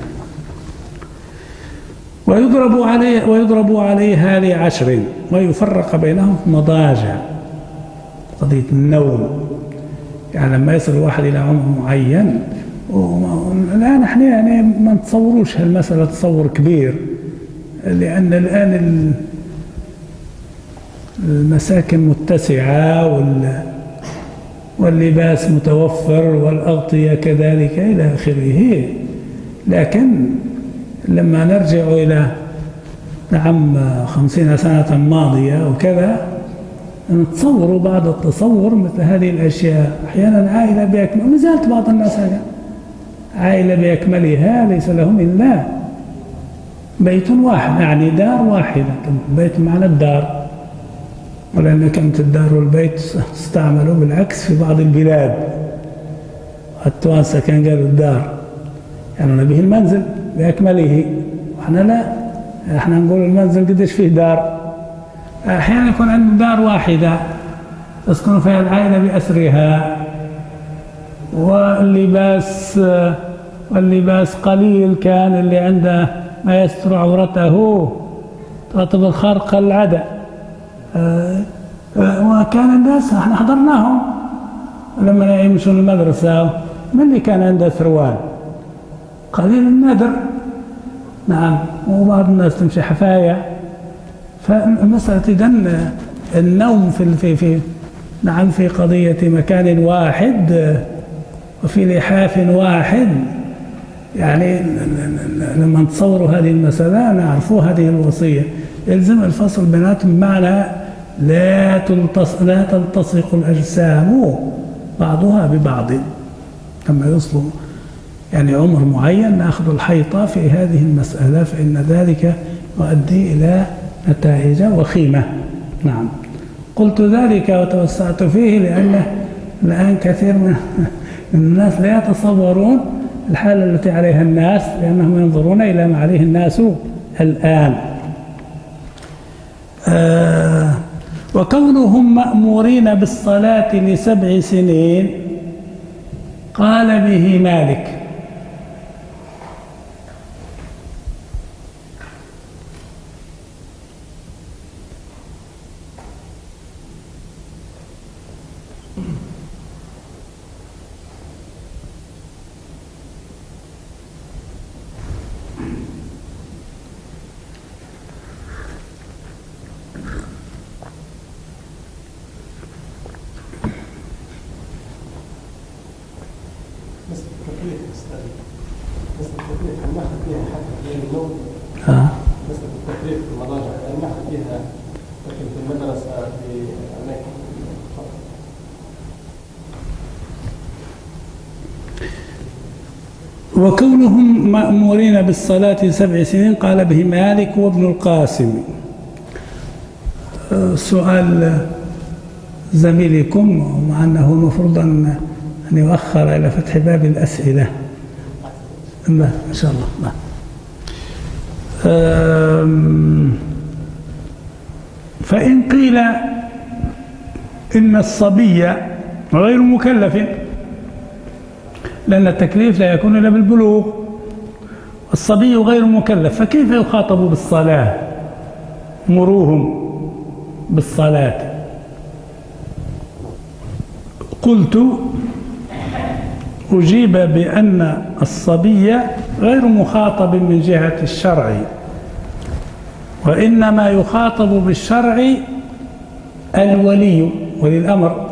ويضرب عليه ويضرب عليها لعشر ويفرق بينهم في مضاجع. قضية النوم يعني لما يصل الواحد إلى عمر معين، الآن احنا يعني ما نتصوروش هالمسألة تصور كبير، لأن الآن المساكن متسعة واللباس متوفر والأغطية كذلك إلى آخره. لكن لما نرجع إلى نعم خمسين سنة ماضية وكذا نتصور بعض التصور مثل هذه الأشياء. أحيانا عائلة بأكمل، وما زالت بعض الناس هذا عائلة بأكملها ليس لهم إلا بيت واحد، يعني دار واحدة، بيت معنى الدار، ولأن كانت الدار والبيت استعملوا بالعكس في بعض البلاد. التوانسة كان قالوا الدار يعني به المنزل بأكمله، وإحنا لا، إحنا نقول المنزل قديش فيه دار. أحيانا يكون عندنا دار واحدة تسكن فيها العائلة بأسرها، واللباس واللباس قليل، كان اللي عنده ما يستر عورته ترتب الخرق العدى. وكان الناس احنا حضرناهم لما يمشون المدرسة من اللي كان عنده سروال؟ قليل النادر. نعم. وبعض الناس تمشي حفاية. فمسألة إذن النوم في في في نعم في قضية مكان واحد وفي لحاف واحد، يعني لما نتصوروا هذه المسألة نعرفوا هذه الوصية يلزم الفصل بيناتهم بمعنى لا تلتصق لا تلتصق الأجسام بعضها ببعض لما يوصلوا يعني عمر معين نأخذ الحيطة في هذه المسألة، فإن ذلك يؤدي إلى نتائج وخيمة. نعم. قلت ذلك وتوسعت فيه لأنه الآن كثير من الناس لا يتصورون الحالة التي عليها الناس، لأنهم ينظرون إلى ما عليه الناس الآن. آه وكونهم مأمورين بالصلاة لسبع سنين قال به مالك. وكونهم مأمورين بالصلاة سبع سنين قال به مالك وابن القاسم. سؤال زميلكم، ومع أنه المفروض أن يؤخر إلى فتح باب الأسئلة. ما إن شاء الله. ما. فإن قيل إن الصبي غير مكلف، لأن التكليف لا يكون إلا بالبلوغ، الصبي غير مكلف، فكيف يخاطب بالصلاة؟ مروهم بالصلاة. قلت أجيب بأن الصبي غير مخاطب من جهة الشرع، وإنما يخاطب بالشرع الولي ولي الأمر،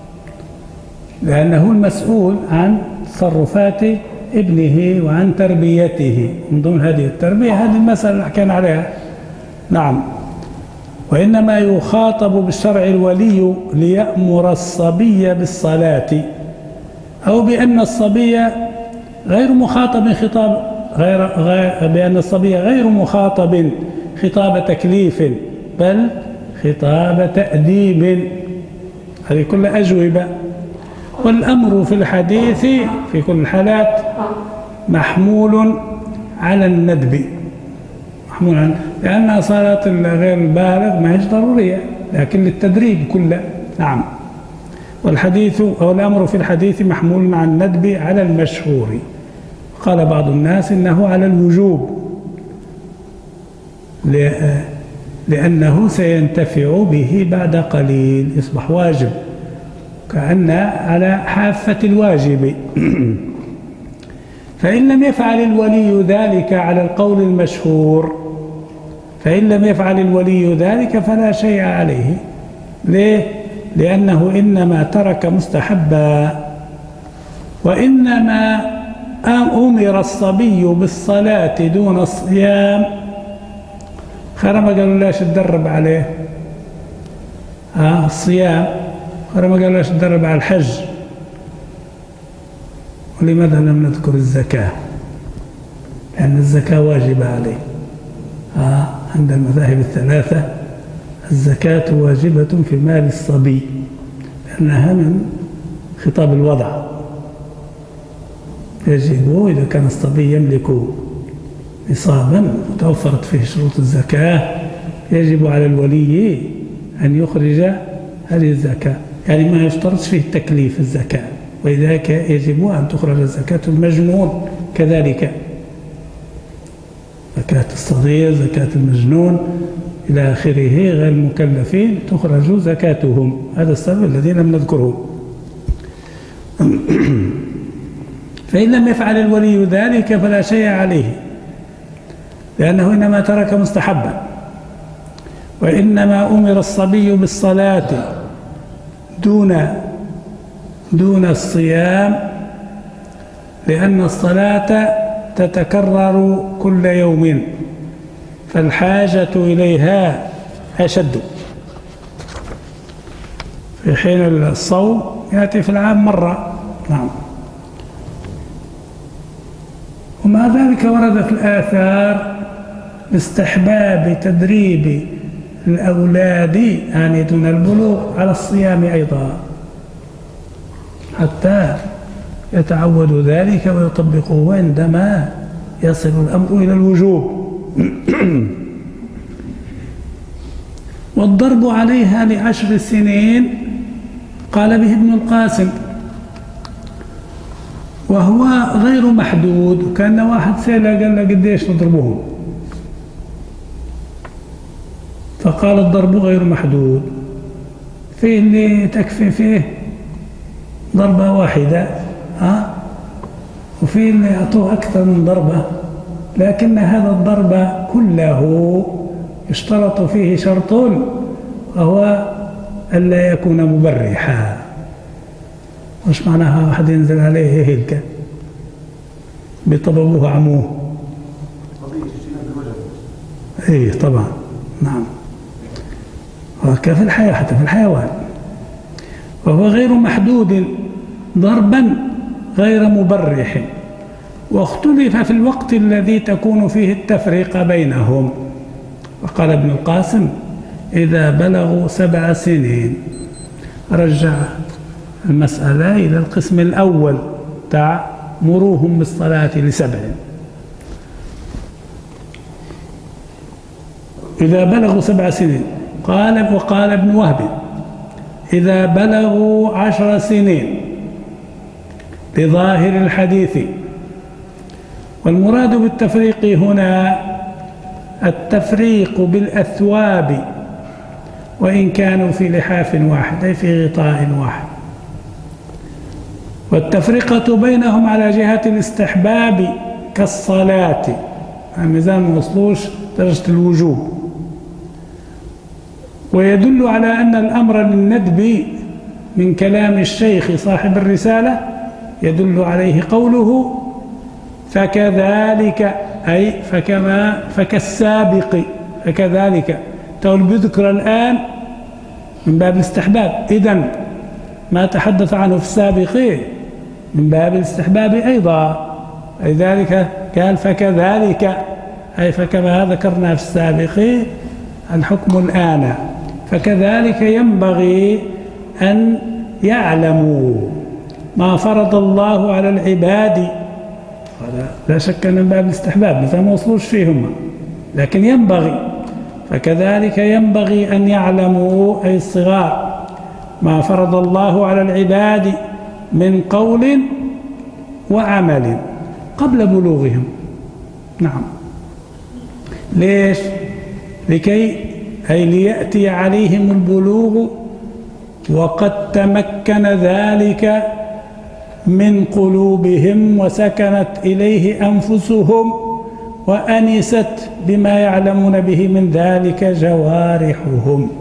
لأنه المسؤول عن تصرفات ابنه وعن تربيته. من ضمن هذه التربية هذه المسألة اللي حكينا عليها. نعم. وإنما يخاطب بالشرع الولي ليأمر الصبي بالصلاة، أو بأن الصبي غير مخاطب خطاب غير, غير بأن الصبي غير مخاطب خطاب تكليف بل خطاب تأديب. هذه كلها أجوبة. والأمر في الحديث في كل الحالات محمول على الندب، محمول على لأن صلاة غير البالغ ما هيش ضرورية لكن للتدريب كله. نعم. والحديث أو الأمر في الحديث محمول على الندب على المشهور. قال بعض الناس إنه على الوجوب لأنه سينتفع به بعد قليل، يصبح واجب، كأن على حافة الواجب. فإن لم يفعل الولي ذلك على القول المشهور، فإن لم يفعل الولي ذلك فلا شيء عليه. ليه؟ لأنه إنما ترك مستحبا. وإنما أمر الصبي بالصلاة دون الصيام، خير ما قالوا لاش تدرب عليه آه الصيام، خير ما قالوا لاش تدرب على الحج. ولماذا لم نذكر الزكاة؟ لأن الزكاة واجبة عليه. آه عند المذاهب الثلاثة الزكاة واجبة في مال الصبي لأنها من خطاب الوضع. يجب إذا كان الصبي يملك نصابا وتوفرت فيه شروط الزكاة يجب على الولي أن يخرج هذه الزكاة، يعني ما يشترط فيه تكليف الزكاة، ولذلك يجب أن تخرج زكاة المجنون كذلك، زكاة الصغير، زكاة المجنون إلى آخره، غير المكلفين تخرج زكاتهم. هذا السبب الذي لم نذكره. فإن لم يفعل الولي ذلك فلا شيء عليه، لأنه إنما ترك مستحبا. وإنما أمر الصبي بالصلاة دون دون الصيام لأن الصلاة تتكرر كل يوم فالحاجة إليها أشد، في حين الصوم يأتي في العام مرة. نعم. ومع ذلك وردت الآثار باستحباب تدريب الأولاد يعني دون البلوغ على الصيام أيضا حتى يتعودوا ذلك ويطبقوه عندما يصل الأمر إلى الوجوب. والضرب عليها لعشر سنين قال به ابن القاسم، وهو غير محدود. وكان واحد سأله قال له قديش نضربهم، فقال الضرب غير محدود، فيه اللي تكفي فيه ضربة واحدة ها، وفيه اللي يعطوه أكثر من ضربة، لكن هذا الضرب كله يشترط فيه شرط وهو ألا يكون مبرحا. وش معناها واحد ينزل عليه هيك بطببوه عموه؟ ايه طبعا. نعم. وكفي الحياة حتى في الحيوان. وهو غير محدود ضربا غير مبرح. واختلف في الوقت الذي تكون فيه التفرقة بينهم. وقال ابن القاسم إذا بلغوا سبع سنين. رجع المسألة إلى القسم الأول تاع مروهم بالصلاة لسبع. إذا بلغوا سبع سنين. قال وقال ابن وهب إذا بلغوا عشر سنين لظاهر الحديث. والمراد بالتفريق هنا التفريق بالأثواب وإن كانوا في لحاف واحد أي في غطاء واحد. والتفرقة بينهم على جهة الاستحباب كالصلاة، الميزان ما وصلوش درجة الوجوب. ويدل على أن الأمر للندب من كلام الشيخ صاحب الرسالة يدل عليه قوله فكذلك أي فكما فكالسابق. فكذلك تقول بذكر الآن من باب الاستحباب، إذن ما تحدث عنه في السابق من باب الاستحباب أيضا. لذلك قال فكذلك أي فكما ذكرنا في السابق الحكم الآن. فكذلك ينبغي أن يعلموا ما فرض الله على العباد. لا شك أن من باب الاستحباب مثلا ما وصلوش فيهم، لكن ينبغي. فكذلك ينبغي أن يعلموا أي الصغار ما فرض الله على العباد من قول وعمل قبل بلوغهم. نعم. ليش؟ لكي أي ليأتي عليهم البلوغ وقد تمكن ذلك من قلوبهم وسكنت إليه أنفسهم وأنست بما يعلمون به من ذلك جوارحهم.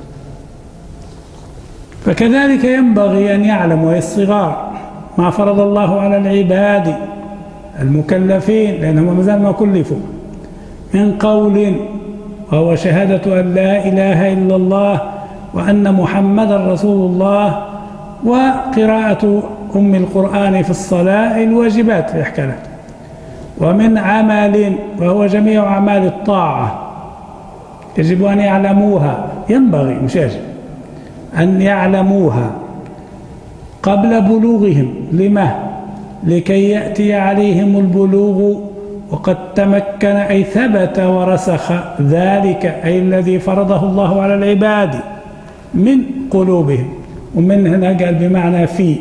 فكذلك ينبغي أن يعلموا الصغار ما فرض الله على العباد المكلفين لأنهم مازال ما كلفوا من قول وهو شهادة أن لا إله إلا الله وأن محمدا رسول الله وقراءة أم القرآن في الصلاة الواجبات في إحكامات. ومن عمل وهو جميع أعمال الطاعة يجب أن يعلموها. ينبغي مش يجب أن يعلموها قبل بلوغهم. لما؟ لكي يأتي عليهم البلوغ وقد تمكن أي ثبت ورسخ ذلك أي الذي فرضه الله على العباد من قلوبهم. ومن هنا قال بمعنى في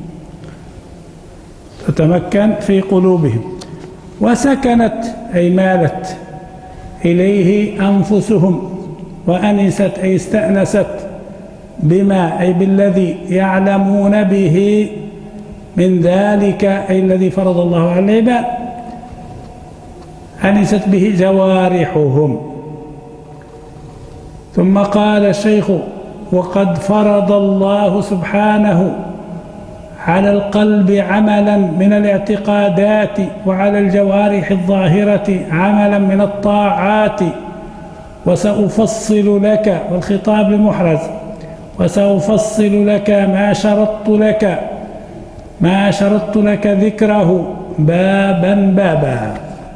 تتمكن في قلوبهم. وسكنت أي مالت إليه أنفسهم وأنست أي استأنست بما أي بالذي يعلمون به من ذلك أي الذي فرض الله على العباد أنست به جوارحهم. ثم قال الشيخ: وقد فرض الله سبحانه على القلب عملا من الاعتقادات وعلى الجوارح الظاهرة عملا من الطاعات. وسأفصل لك، والخطاب لمحرز، وسأفصل لك ما شرطت لك ما شرطت لك ذكره بابا بابا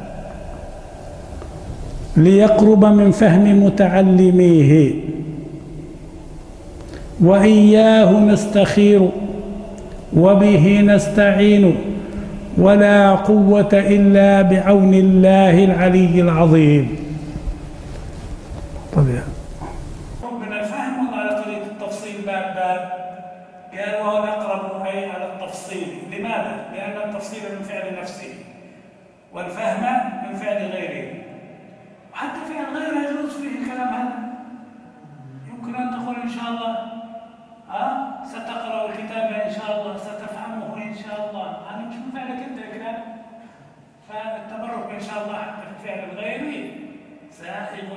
ليقرب من فهم متعلميه. وإياه نستخير وبه نستعين ولا قوة إلا بعون الله العلي العظيم. طبيعي. من الفهم ولا على طريقة التفصيل باب باب؟ قال وهو الأقرب أي على التفصيل. لماذا؟ لأن التفصيل من فعل نفسه والفهم من فعل غيره، وحتى فعل غيره يجوز فيه الكلام هذا. يمكن أن تقول إن شاء الله أه؟ ستقرأ الكتاب إن شاء الله، ستفهمه إن شاء الله، هذا مش من فعلك أنت يا كلام. فالتبرك إن شاء الله حتى في فعل الغير سائغ.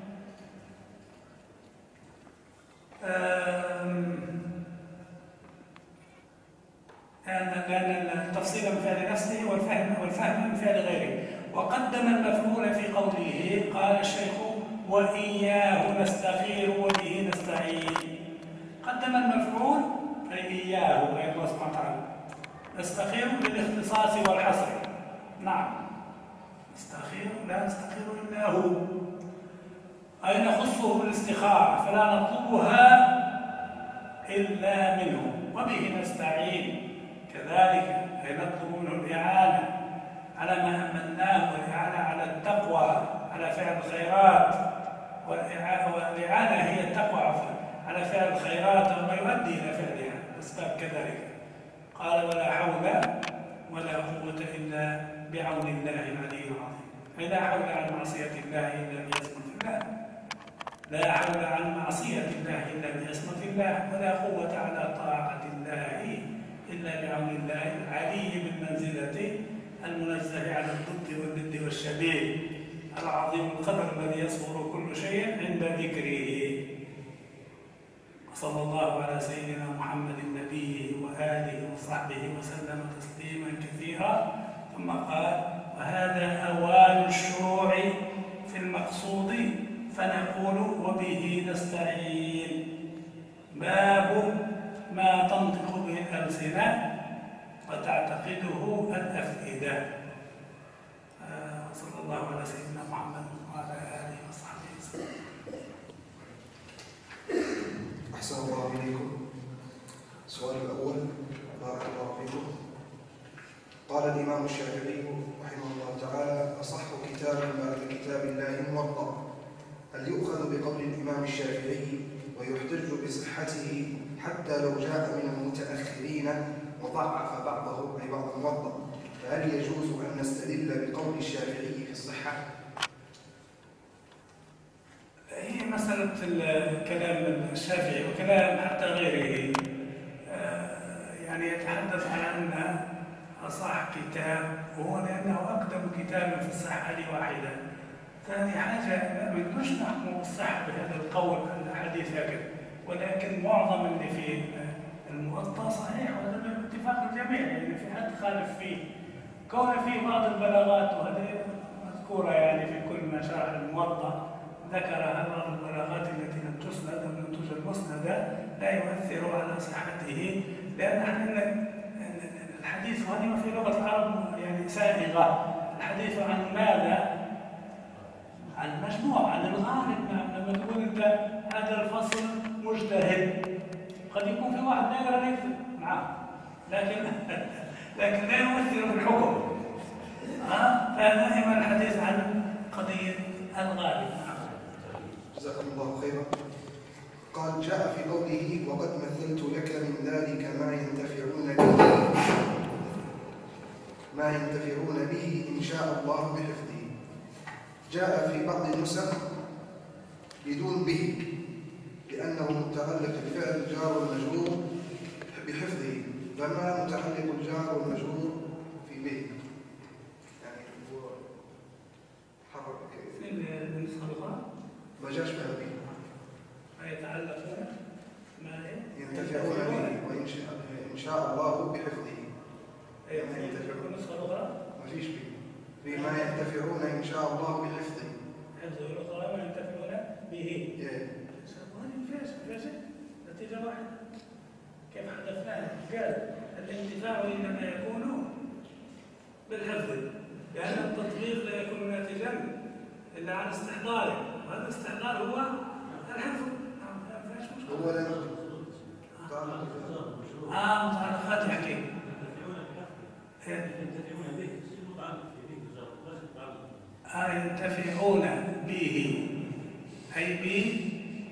لأن التفصيل من فعل نفسه والفهم والفهم من فعل غيره. وقدم المفعول في قوله. قال الشيخ: وإياه نستخير وبه نستعين. قدم المفعول أي إياه أي الله سبحانه وتعالى. نستخير للاختصاص والحصر. نعم، نستخير لا نستخير إلا هو، أي نخصه بالاستخارة فلا نطلبها إلا منه. وبه نستعين كذلك، أي نطلب منه الإعانة على ما أمناه، والإعانة على التقوى على فعل الخيرات، والإعانة هي التقوى على فعل الخيرات وما يؤدي إلى فعلها الأسباب كذلك. قال: ولا حول ولا قوة إلا بعون الله العلي العظيم. أي لا حول على معصية الله إلا بعصمة الله، لا حول عن معصية الله إلا بعصمة الله، ولا قوة على طاعة الله إلا بعون الله العلي بالمنزلة المنزه عن الضد والند والشبيه العظيم القدر الذي يصغر كل شيء عند ذكره. وصلى الله على سيدنا محمد نبيه وآله وصحبه وسلم تسليما كثيرا. ثم قال: وهذا أوان الشروع في المقصود فنقول وبه نستعين. باب ما تنطق به الألسنة وتعتقده الأفئدة. آه وصلى الله على سيدنا محمد وعلى آله وصحبه وسلم. أحسن الله إليكم. السؤال الأول: بارك الله فيكم. قال الإمام الشافعي رحمه الله تعالى: أصح كتاب بعد كتاب الله موطأ. هل يؤخذ بقول الإمام الشافعي ويحتج بصحته حتى لو جاء من المتأخرين وضعف بعضه أي بعض الموطأ؟ فهل يجوز أن نستدل بقول الشافعي في الصحة؟ هي مسألة كلام الشافعي وكلام حتى غيره يعني يتحدث عن أن أصح كتاب وهو لأنه أقدم كتاب في الصحة لواحدة. ثاني حاجة ما بدناش نحكم الصحة بهذا القول الحديث هكذا، ولكن معظم اللي في الموطأ صحيح وهذا باتفاق الجميع، يعني في حد خالف فيه. كون فيه بعض البلاغات وهذه مذكورة يعني في كل ما شرح الموطأ ذكر بعض البلاغات التي لم تسند أو لم توجد مسندة لا يؤثر على صحته، لأن احنا الحديث وهذه في لغة العرب يعني سائغة. الحديث عن ماذا؟ عن المجموع، عن الغالب. لما تقول انت هذا الفصل مجتهد قد يكون في واحد لا يقرا يكتب معه، لكن لكن لا يؤثر في الحكم. ها فدائما الحديث عن قضيه الغالب. جزاكم الله خيرا. قال: جاء في قوله: وقد مثلت لك من ذلك ما ينتفعون به ما ينتفعون به إن شاء الله بحفظه. جاء في بعض النسخ بدون به لأنه متعلق الفعل جار المجرور بحفظه، فما متعلق يتعلق الجار والمجرور في به، يعني هو حرك في النسخة الأخرى ما جاش بها به. ما يتعلق هنا ما هي؟ ينتفعون به وإن شاء إن شاء الله بحفظه. أيوة في النسخة الأخرى ما فيش به. بما ينتفعون إن شاء الله بحفظه. حفظه الأخرى ما ينتفعون به. إيه. ما فيش ما فيش نتيجة واحدة. كيف حدثناه؟ قال الانتفاع إنما يكون بالحفظ، لأن التطبيق لا يكون ناتجا إلا عن استحضاره، وهذا الاستحضار هو الحفظ. ما فيش مشكلة. أولا آه متعلقات يحكي. آه ينتفعون به، أي به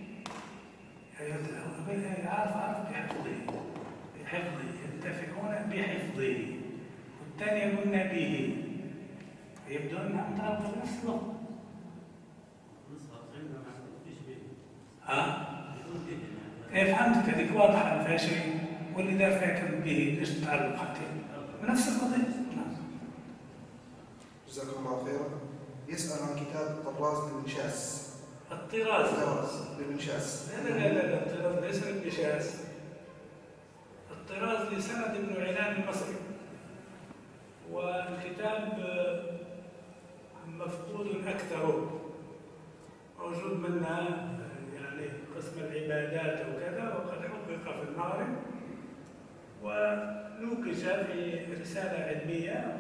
عارف عارف بحفظه، بحفظه ينتفعون بحفظه، والثانية قلنا به، يبدو أنها متعلقة بنفس اللفظ. ها؟ إيه فهمتك، هذيك واضحة ما فيها شيء، واللي دار فيها كم به ليش تتعلق حتى بنفس القضية. جزاكم الله خيرا. يسأل عن كتاب الطراز للمنشاس. الطراز الطراز للمنشاس. لا لا لا لا الطراز ليس للمنشاس. الطراز لسند بن علان المصري، والكتاب مفقود أكثر، موجود منها يعني قسم العبادات وكذا، وقد حقق في المغرب ونوقش في رسالة علمية،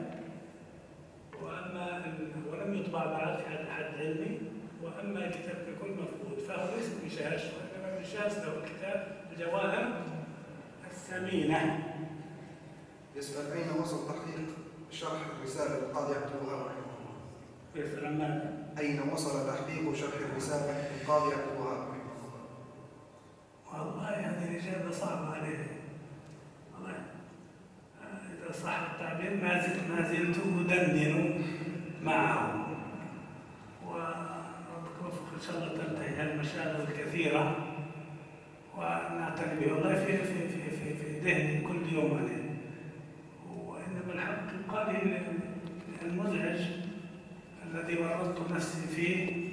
وأما ولم يطبع بعد في أحد علمي، وأما الكتاب ككل مفقود، فهو ليس مشاش، وإنما مشاش له الكتاب الجواهر الثمينة. يسأل أين وصل تحقيق شرح الرسالة للقاضي عبد الوهاب رحمه الله؟ يسأل ماذا؟ أين وصل تحقيق شرح الرسالة للقاضي عبد الوهاب رحمه الله؟ والله هذه الإجابة صعبة عليه. والله إذا صح التعبير ما زلت ما زلت أدندن معه، وربك وفق إن شاء الله تنتهي المشاغل الكثيرة ونعتني به. والله في في في في في ذهني كل يوم عليه. وإنما الحق قال المزعج الذي ورطت نفسي فيه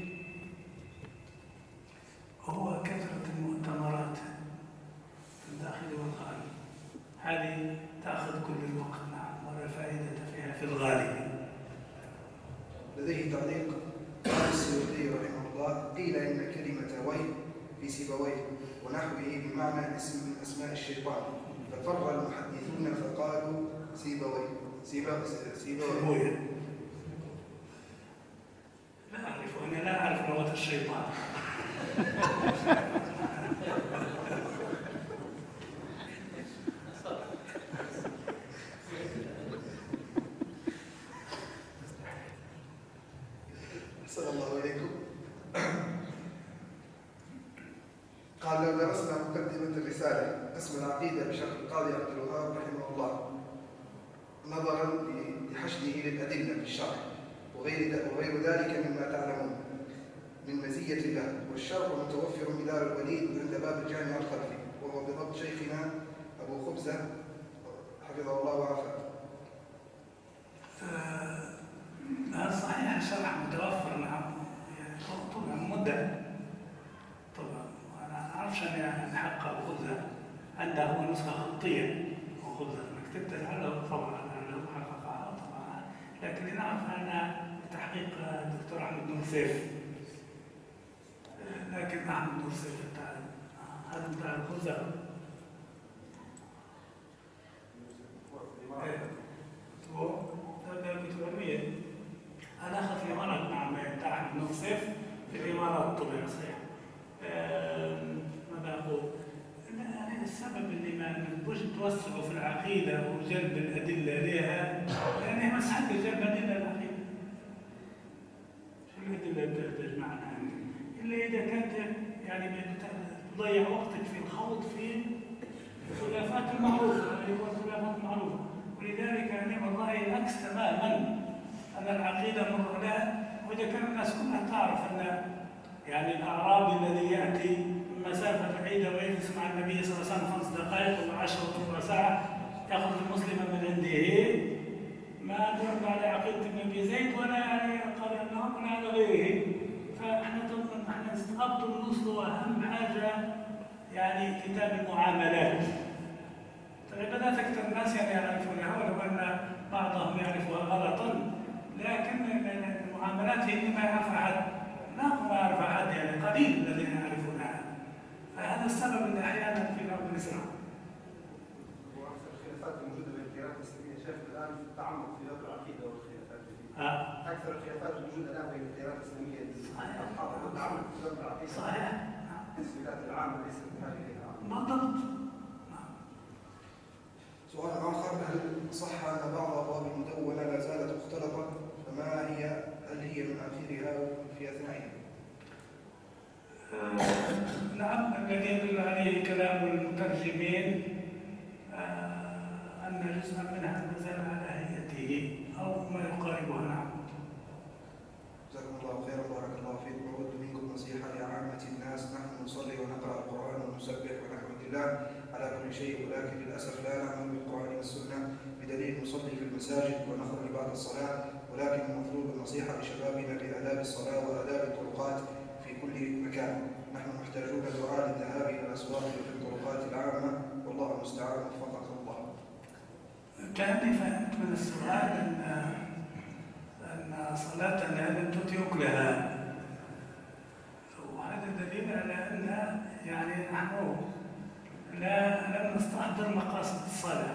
هو كثرة المؤتمرات في الداخل والخارج. هذه تأخذ كل الوقت، نعم، ولا فائدة فيها في الغالب. لديه تعليق قال السيوطي رحمه الله: قيل إن كلمة ويل في سيبويه ونحوه بمعنى اسم من أسماء الشيطان، ففر المحدثون فقالوا سيبويه سيبويه سيبويه. لا أعرف، أنا لا أعرف لغة الشيطان. أحسن الله إليكم. قال: لو درسنا مقدمة الرسالة قسم العقيدة بشرح القاضي عبد الوهاب رحمه الله نظرا لحشده للأدلة في الشرح وغير وغير ذلك مما تعلمون من مزية الله، والشرح متوفر بدار الوليد عند باب الجامع الخلفي، وهو بضبط شيخنا أبو خبزة حفظه الله وعافاه. آه صحيح الشرح متوفر، نعم، يعني طبعا مدة طبعا. أنا أعرفش أن حق أبو خبزة عنده هو نسخة خطية. أبو خبزة كتبت لعله طبعا أنه حققها طبعا، لكن نعرف أن تحقيق الدكتور أحمد نور سيف، لكن أحمد نور سيف بتاع هذا بتاع الخبزة. هذا كتب علمية. أنا أخذ في مرض مع بتاع أحمد نور سيف في الإمارات طبعا صحيح. ماذا أقول؟ السبب اللي ما نبوش توسعوا في العقيدة وجلب الأدلة لها، لأنها مسحة جلب أدلة العقيدة. شو الأدلة اللي تجمعنا؟ إلا إذا كانت يعني تضيع وقتك في الخوض في الخلافات المعروفة، اللي هو الخلافات المعروفة. ولذلك أنا من رأيي العكس تماما، أن العقيدة مر لها. وإذا كان الناس كلها تعرف أن يعني الأعرابي الذي يأتي مسافة بعيدة ويجلس مع النبي صلى الله عليه وسلم خمس دقائق وعشرة ربع ساعة، يأخذ المسلم من عنده ما دل على عقيدة ابن أبي زيد ولا يعني قال أنه ولا على غيره. فإحنا طبعا إحنا استقبض الوصل أهم حاجة يعني كتاب المعاملات. طيب بدأت أكثر الناس يعني يعرفونها ولو أن بعضهم يعرفها غلطا، لكن المعاملات هي اللي ما يعرفها أحد، لا ما يعرف أحد يعني قليل الذين يعرفونها. فهذا السبب اللي أحيانا في الأرض نسمع. وأكثر الخلافات الموجودة بين التيارات الإسلامية شايف الآن في التعمق في باب العقيدة والخلافات. آه. أكثر الخلافات الموجودة الآن بين التيارات الإسلامية الحاضر والتعمق في باب العقيدة. صحيح. التسويلات العامة ليست بهذه العامة. بالضبط. سؤال آخر: هل صح أن بعض أبواب المدونة لا زالت مختلطة؟ فما هي هل هي من آخرها في أثنائها؟ آه نعم، الذي يدل عليه كلام المترجمين آه أن جزءا منها ما زال على هيئته أو ما يقاربها. نعم. جزاكم الله خيرا، بارك الله فيكم. أود منكم نصيحة لعامة الناس. نحن نصلي ونقرأ القرآن ونسبح ونحمد الله على كل شيء، ولكن للأسف لا نعمل بالقرآن والسنة، بدليل نصلي في المساجد ونخرج بعد الصلاة، ولكن المطلوب النصيحة لشبابنا بآداب الصلاة وآداب الطرقات في كل مكان. نحن محتاجون دعاء للذهاب إلى الأسواق وفي الطرقات العامة، والله المستعان، وفقكم الله. كأني فهمت من السؤال أن أن صلاتنا لم تترك لها، وهذا دليل على أن يعني نحن لا لم نستحضر مقاصد الصلاة.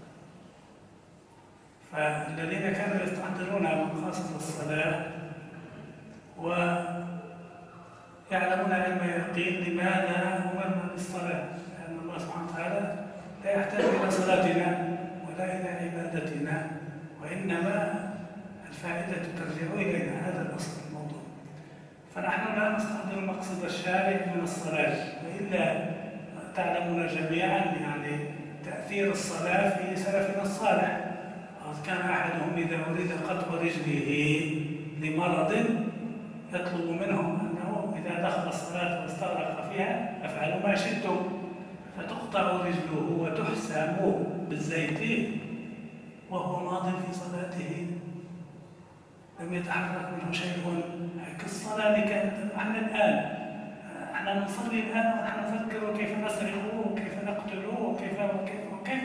فالذين كانوا يستحضرون مقاصد الصلاة ويعلمون علم يقين لماذا أمرنا بالصلاة، لأن الله سبحانه وتعالى لا يحتاج إلى صلاتنا ولا إلى عبادتنا، وإنما الفائدة ترجع إلينا. هذا الأصل الموضوع. فنحن لا نستحضر مقصد الشارع من الصلاة، وإلا تعلمون جميعا يعني تأثير الصلاة في سلفنا الصالح. كان أحدهم إذا أريد قطع رجله لمرض يطلب منهم أنه إذا دخل الصلاة واستغرق فيها أفعلوا ما شئتم، فتقطع رجله وتحسم بالزيت وهو ماض في صلاته لم يتحرك منه شيء. كالصلاة كانت. احنا الآن احنا نصلي الآن ونحن نفكر كيف نسرقه وكيف نقتله وكيف وكيف وكيف.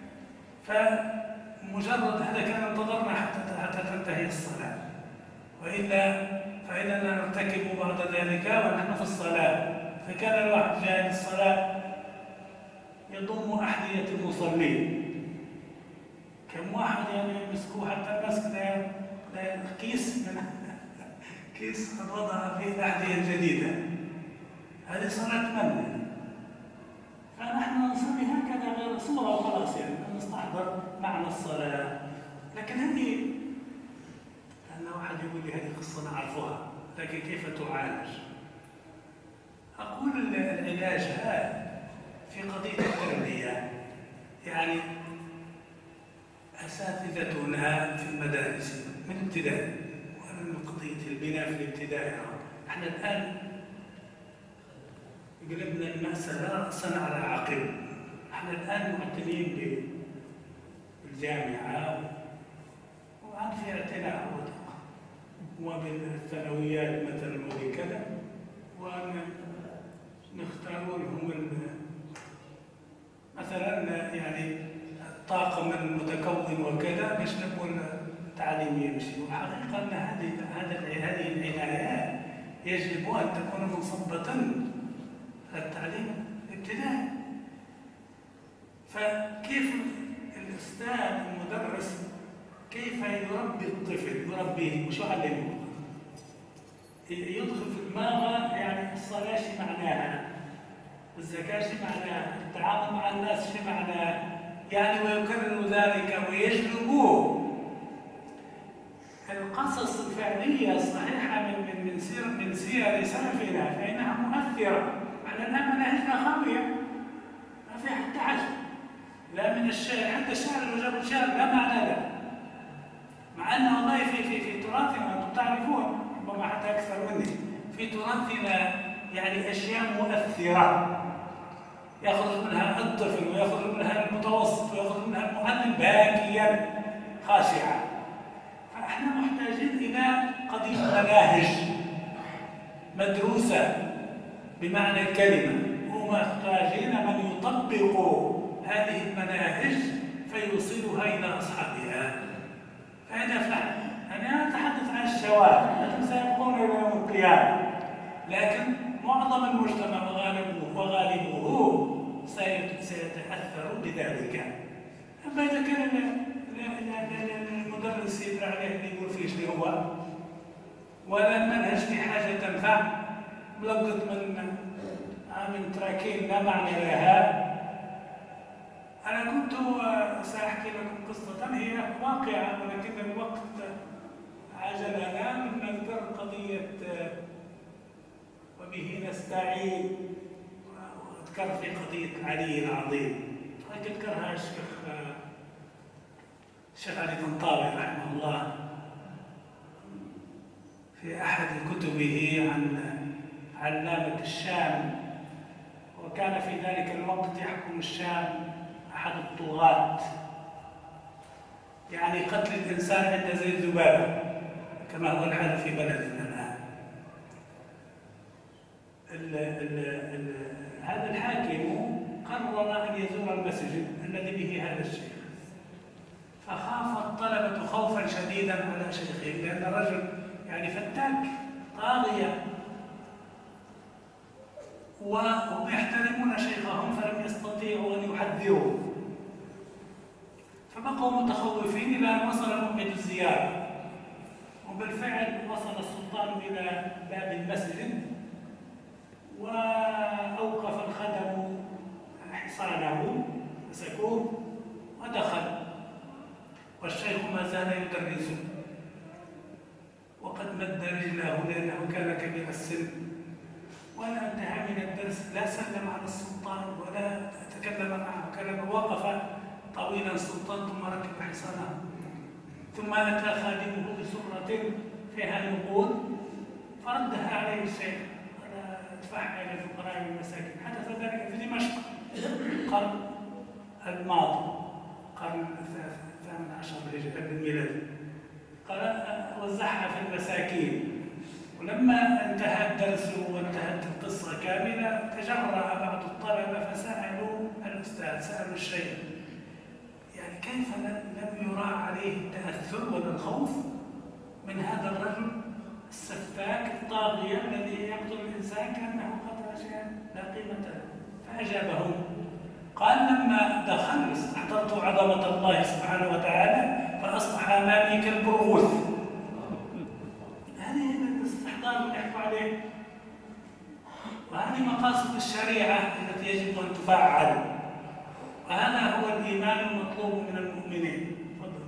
فمجرد هذا كان انتظرنا حتى حتى تنتهي الصلاة، وإلا فإننا نرتكب بعد ذلك ونحن في الصلاة. فكان الواحد جاء للصلاة يضم أحذية المصلين. كم واحد يعني يمسكوه حتى المسك كيس من كيس قد وضع فيه الأحذية الجديدة. هذه صلاة من؟ فنحن نصلي هكذا غير صورة وخلاص، يعني نستحضر معنى الصلاة. لكن هذه أن واحد يقول لي هذه قصة نعرفها، لكن كيف تعالج؟ أقول العلاج في قضية التربية. يعني أساتذتنا في المدارس من ابتداء، ومن قضية البناء في الابتداء. احنا الآن قلبنا المسألة رأسا على عقب. احنا الآن معتنين بالجامعة وعاد في اعتناء وبالثانويات مثلا وبكذا، ونختار لهم مثلا يعني الطاقم المتكون وكذا باش نكون التعليم يمشي. وحقيقة أن هذه هذه العنايات يجب أن تكون منصبة التعليم الابتدائي. فكيف الأستاذ المدرس كيف يربي الطفل، يربيه وشو علمه؟ يدخل في دماغه يعني الصلاة شو معناها، الزكاة شو معناها، التعامل مع الناس شو معناها، يعني ويكرر ذلك ويجلبوه القصص الفعلية الصحيحة من من من سير من سير سلفنا، فإنها مؤثرة. احنا الآن مناهجنا خاوية، ما في حتى عجب، لا من الشعر، حتى الشعر لو جابوا الشعر لا معنى له، مع أنه والله في في في تراثنا أنتم تعرفون ربما حتى أكثر مني، في تراثنا يعني أشياء مؤثرة يخرج منها الطفل ويخرج منها المتوسط ويخرج منها باكيا خاشعا. فاحنا محتاجين الى قضيه مناهج مدروسه بمعنى الكلمه، ومحتاجين من يطبق هذه المناهج فيوصلها الى اصحابها. فهذا فعلا انا اتحدث عن الشوارع التي سيبقون الى يوم القيامه، لكن معظم المجتمع وغالبه وغالبه سيتاثر بذلك. اما اذا كان المدرس يدرى عليه اللي يقول فيه اللي هو ولا المنهج في حاجه تنفع، ملقط من من تراكين لا معنى لها. انا كنت ساحكي لكم قصه هي واقعه ولكن الوقت عجلنا من نذكر قضيه وبه نستعين، واذكر في قضيه علي العظيم ذكرها الشيخ الشيخ علي طنطاوي رحمه الله في احد كتبه عن علامه الشام، وكان في ذلك الوقت يحكم الشام احد الطغاة، يعني قتل الانسان عند زي الذبابه كما هو الحال في بلدنا الان. ال ال ال هذا الحاكم قرر ان يزور المسجد الذي به هذا الشيخ، فخاف الطلبه خوفا شديدا على شيخهم لان الرجل يعني فتاك طاغيه وهم يحترمون شيخهم فلم يستطيعوا ان يحذروه، فبقوا متخوفين الى ان وصل موعد الزياره. وبالفعل وصل السلطان الى باب المسجد واوقف الخدم حصانه مسكوه ودخل، والشيخ ما زال يدرس وقد مد رجله لانه كان كبير السن، ولا انتهى من الدرس لا سلم على السلطان ولا تكلم معه كلمه، وقف طويلا السلطان ثم ركب حصانه، ثم اتى خادمه بسره فيها نقود فردها عليه الشيخ قال ادفعها الى الفقراء والمساكين. حدث ذلك في دمشق القرن الماضي القرن الثامن عشر الميلادي، قال وزعها في المساكين. ولما انتهى الدرس وانتهت القصة كاملة تجرأ بعض الطلبة فسألوا الأستاذ سألوا الشيخ يعني كيف لم يرى عليه التأثر ولا الخوف من هذا الرجل السفاك الطاغية الذي يقتل الإنسان كأنه قتل شيئا لا قيمة له. فأجابهم قال لما دخل استحضرت عظمة الله سبحانه وتعالى فأصبح أمامي كالبرغوث. هذه الاستحضار اللي يحكوا عليه، وهذه مقاصد الشريعة التي يجب أن تفعل، وهذا هو الإيمان المطلوب من المؤمنين. تفضل.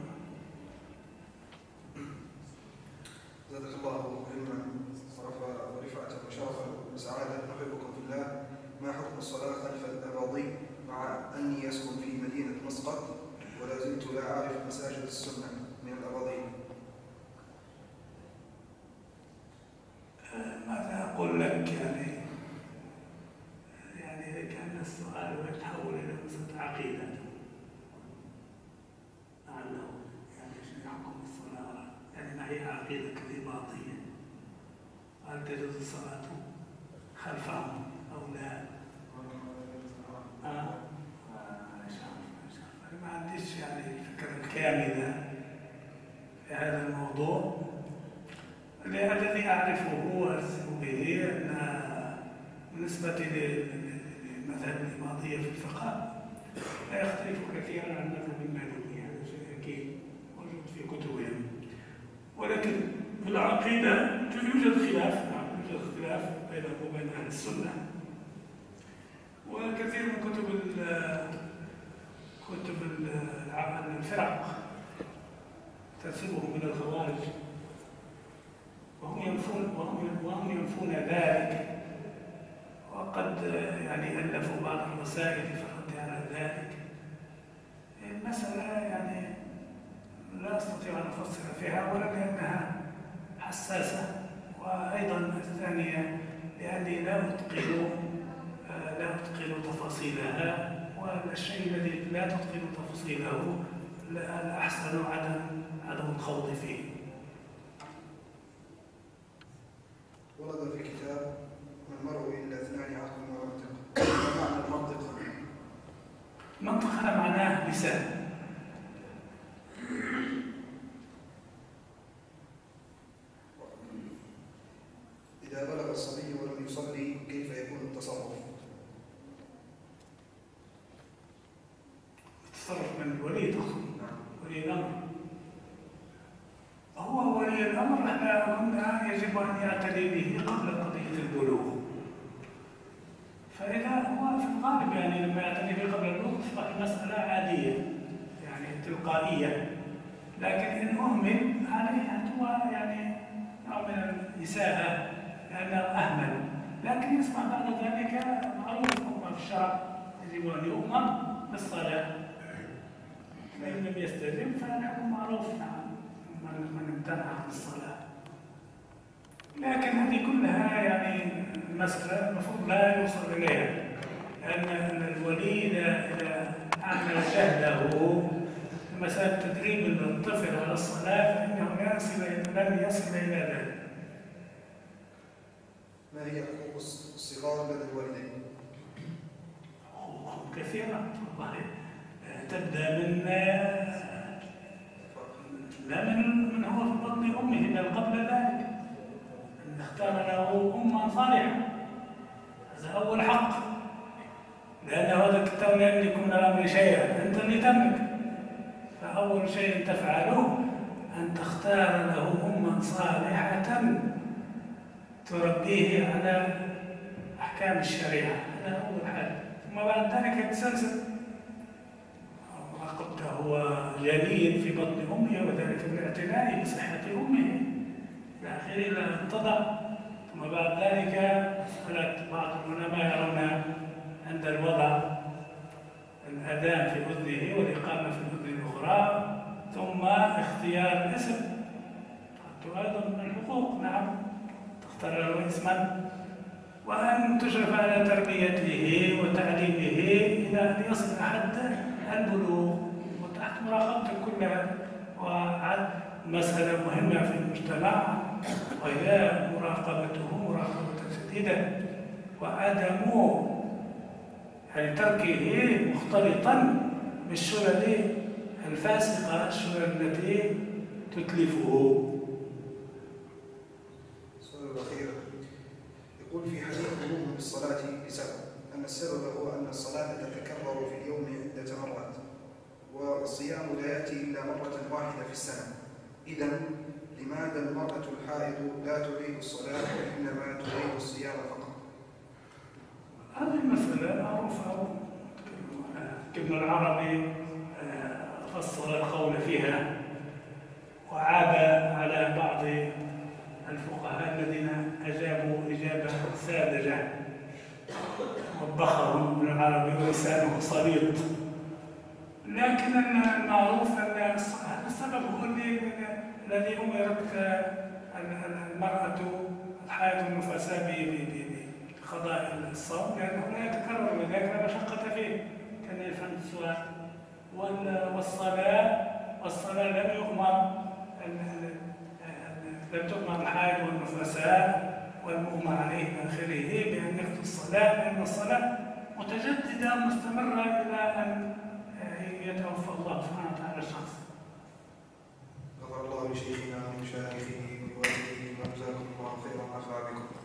زادك الله علما ورفعة وشرفا وسعادة. أحبكم في الله، ما حكم الصلاة خلف الأراضي مع أني أسكن في مدينة مسقط ولا زلت لا أعرف مساجد السنة من الأراضي؟ ماذا أقول لك؟ يعني يعني كان السؤال يتحول إلى مسألة عقيدة لعله يعني شو يحكم الصلاة، يعني ما هي عقيدة الإباضية؟ هل تجوز الصلاة خلفهم أو لا؟ آه ما عنديش يعني الفكرة الكاملة في هذا الموضوع. الذي أعرفه وألزم به أن بالنسبة للمذهب الإباضية في الفقه لا يختلف كثيرا عن المذهب المالكي، هذا شيء أكيد موجود في كتبهم، ولكن في العقيدة يوجد خلاف، يوجد خلاف بينه وبين أهل السنة. وكثير من كتب كتب الفرق تنسبهم من الخوارج وهم ينفون وهم وهم ينفون ذلك، وقد يعني ألفوا بعض الرسائل في الرد على ذلك. المسألة يعني لا أستطيع أن أفصل فيها، أولا لأنها حساسة، وأيضا الثانية لأني لا أتقن لا أتقن تفاصيلها، والشيء الذي لا تتقن تفاصيله الأحسن عدم عدم الخوض فيه. ورد في الكتاب: ما المرء إلا اثنان عقل ومنطق. ما معنى المنطق؟ منطق هذا معناه لسان. إذا بلغ الصبي ولم يصلي كيف يكون التصرف؟ التصرف من الولي تقصد؟ ولي الأمر. هو ولي الأمر احنا قلنا يجب أن يعتني به قبل قضية البلوغ. فإذا هو في الغالب يعني لما يعتني به قبل البلوغ تصبح المسألة عادية يعني تلقائية، لكن إن أهمل عليه هو يعني نوع من الإساءة لأنه أهمل، لكن يسمع بعد ذلك معروف حكم في الشرع يجب أن يؤمر بالصلاة، فإن لم يستجب فالحكم معروف نعم من امتنع عن الصلاة. لكن هذه كلها يعني مسألة المفروض لا يوصل إليها، لأن الولي إذا أعمل جهده في مسألة تدريب الطفل على الصلاة فإنه لن يصل إلى ذلك. ما هي حقوق الصغار لدى الوالدين؟ حقوقهم كثيرة والله، تبدأ من لا من من هو في بطن أمه بل قبل ذلك أن اختار له أما صالحة، هذا أول حق، لأن هذا الكتاب لا يملك من الأمر شيئا، أنت اللي تملك. فأول شيء تفعله أن تختار له أما صالحة تربيه على أحكام الشريعة، هذا أول حاجة. ثم بعد ذلك يتسلسل، وقد هو جنين في بطن أمه وذلك بالاعتناء بصحة أمه إلى آخره إلى أن تضع. ثم بعد ذلك مسألة بعض العلماء يرون عند الوضع الأذان في أذنه والإقامة في الأذن الأخرى ثم اختيار الاسم، أيضا من الحقوق نعم، تختار له اسما، وأن تشرف على تربيته وتعليمه إلى أن يصل حد البلوغ وتحت مراقبته كلها. ومسألة مهمة في المجتمع وهي مراقبته مراقبة شديدة، وعدم يعني تركه مختلطا بالشلل الفاسقة، الشلل التي تتلفه. السؤال الأخير يقول: في حديث الوضوء بالصلاة بسبب أن السبب هو أن الصلاة تتكرر في اليوم عدة مرات، والصيام لا يأتي إلا مرة واحدة في السنة، إذن لماذا المرأة الحائض لا تعيد الصلاة وإنما تعيد الصيام فقط؟ هذه المسألة معروفة، ابن العربي فصل القول فيها وعاب على بعض الفقهاء الذين أجابوا إجابة ساذجة، وبخهم ابن العربي ولسانه صليط. لكن المعروف أن السبب هو الذي أمرت المرأة الحائض النفساء بقضاء الصوم، لأنه لا يتكرر وذلك لا مشقة فيه. كان يفهم السؤال. والصلاة والصلاة لم يؤمر لم تؤمر الحائض والنفساء والمغمى عليه من آخره بأن يقضي الصلاة، لأن الصلاة متجددة مستمرة إلى أن يتوفى الله سبحانه وتعالى الشخص. غفر الله لشيخنا ومشايخه ووالديه وجزاكم الله خيرا ونفع بكم.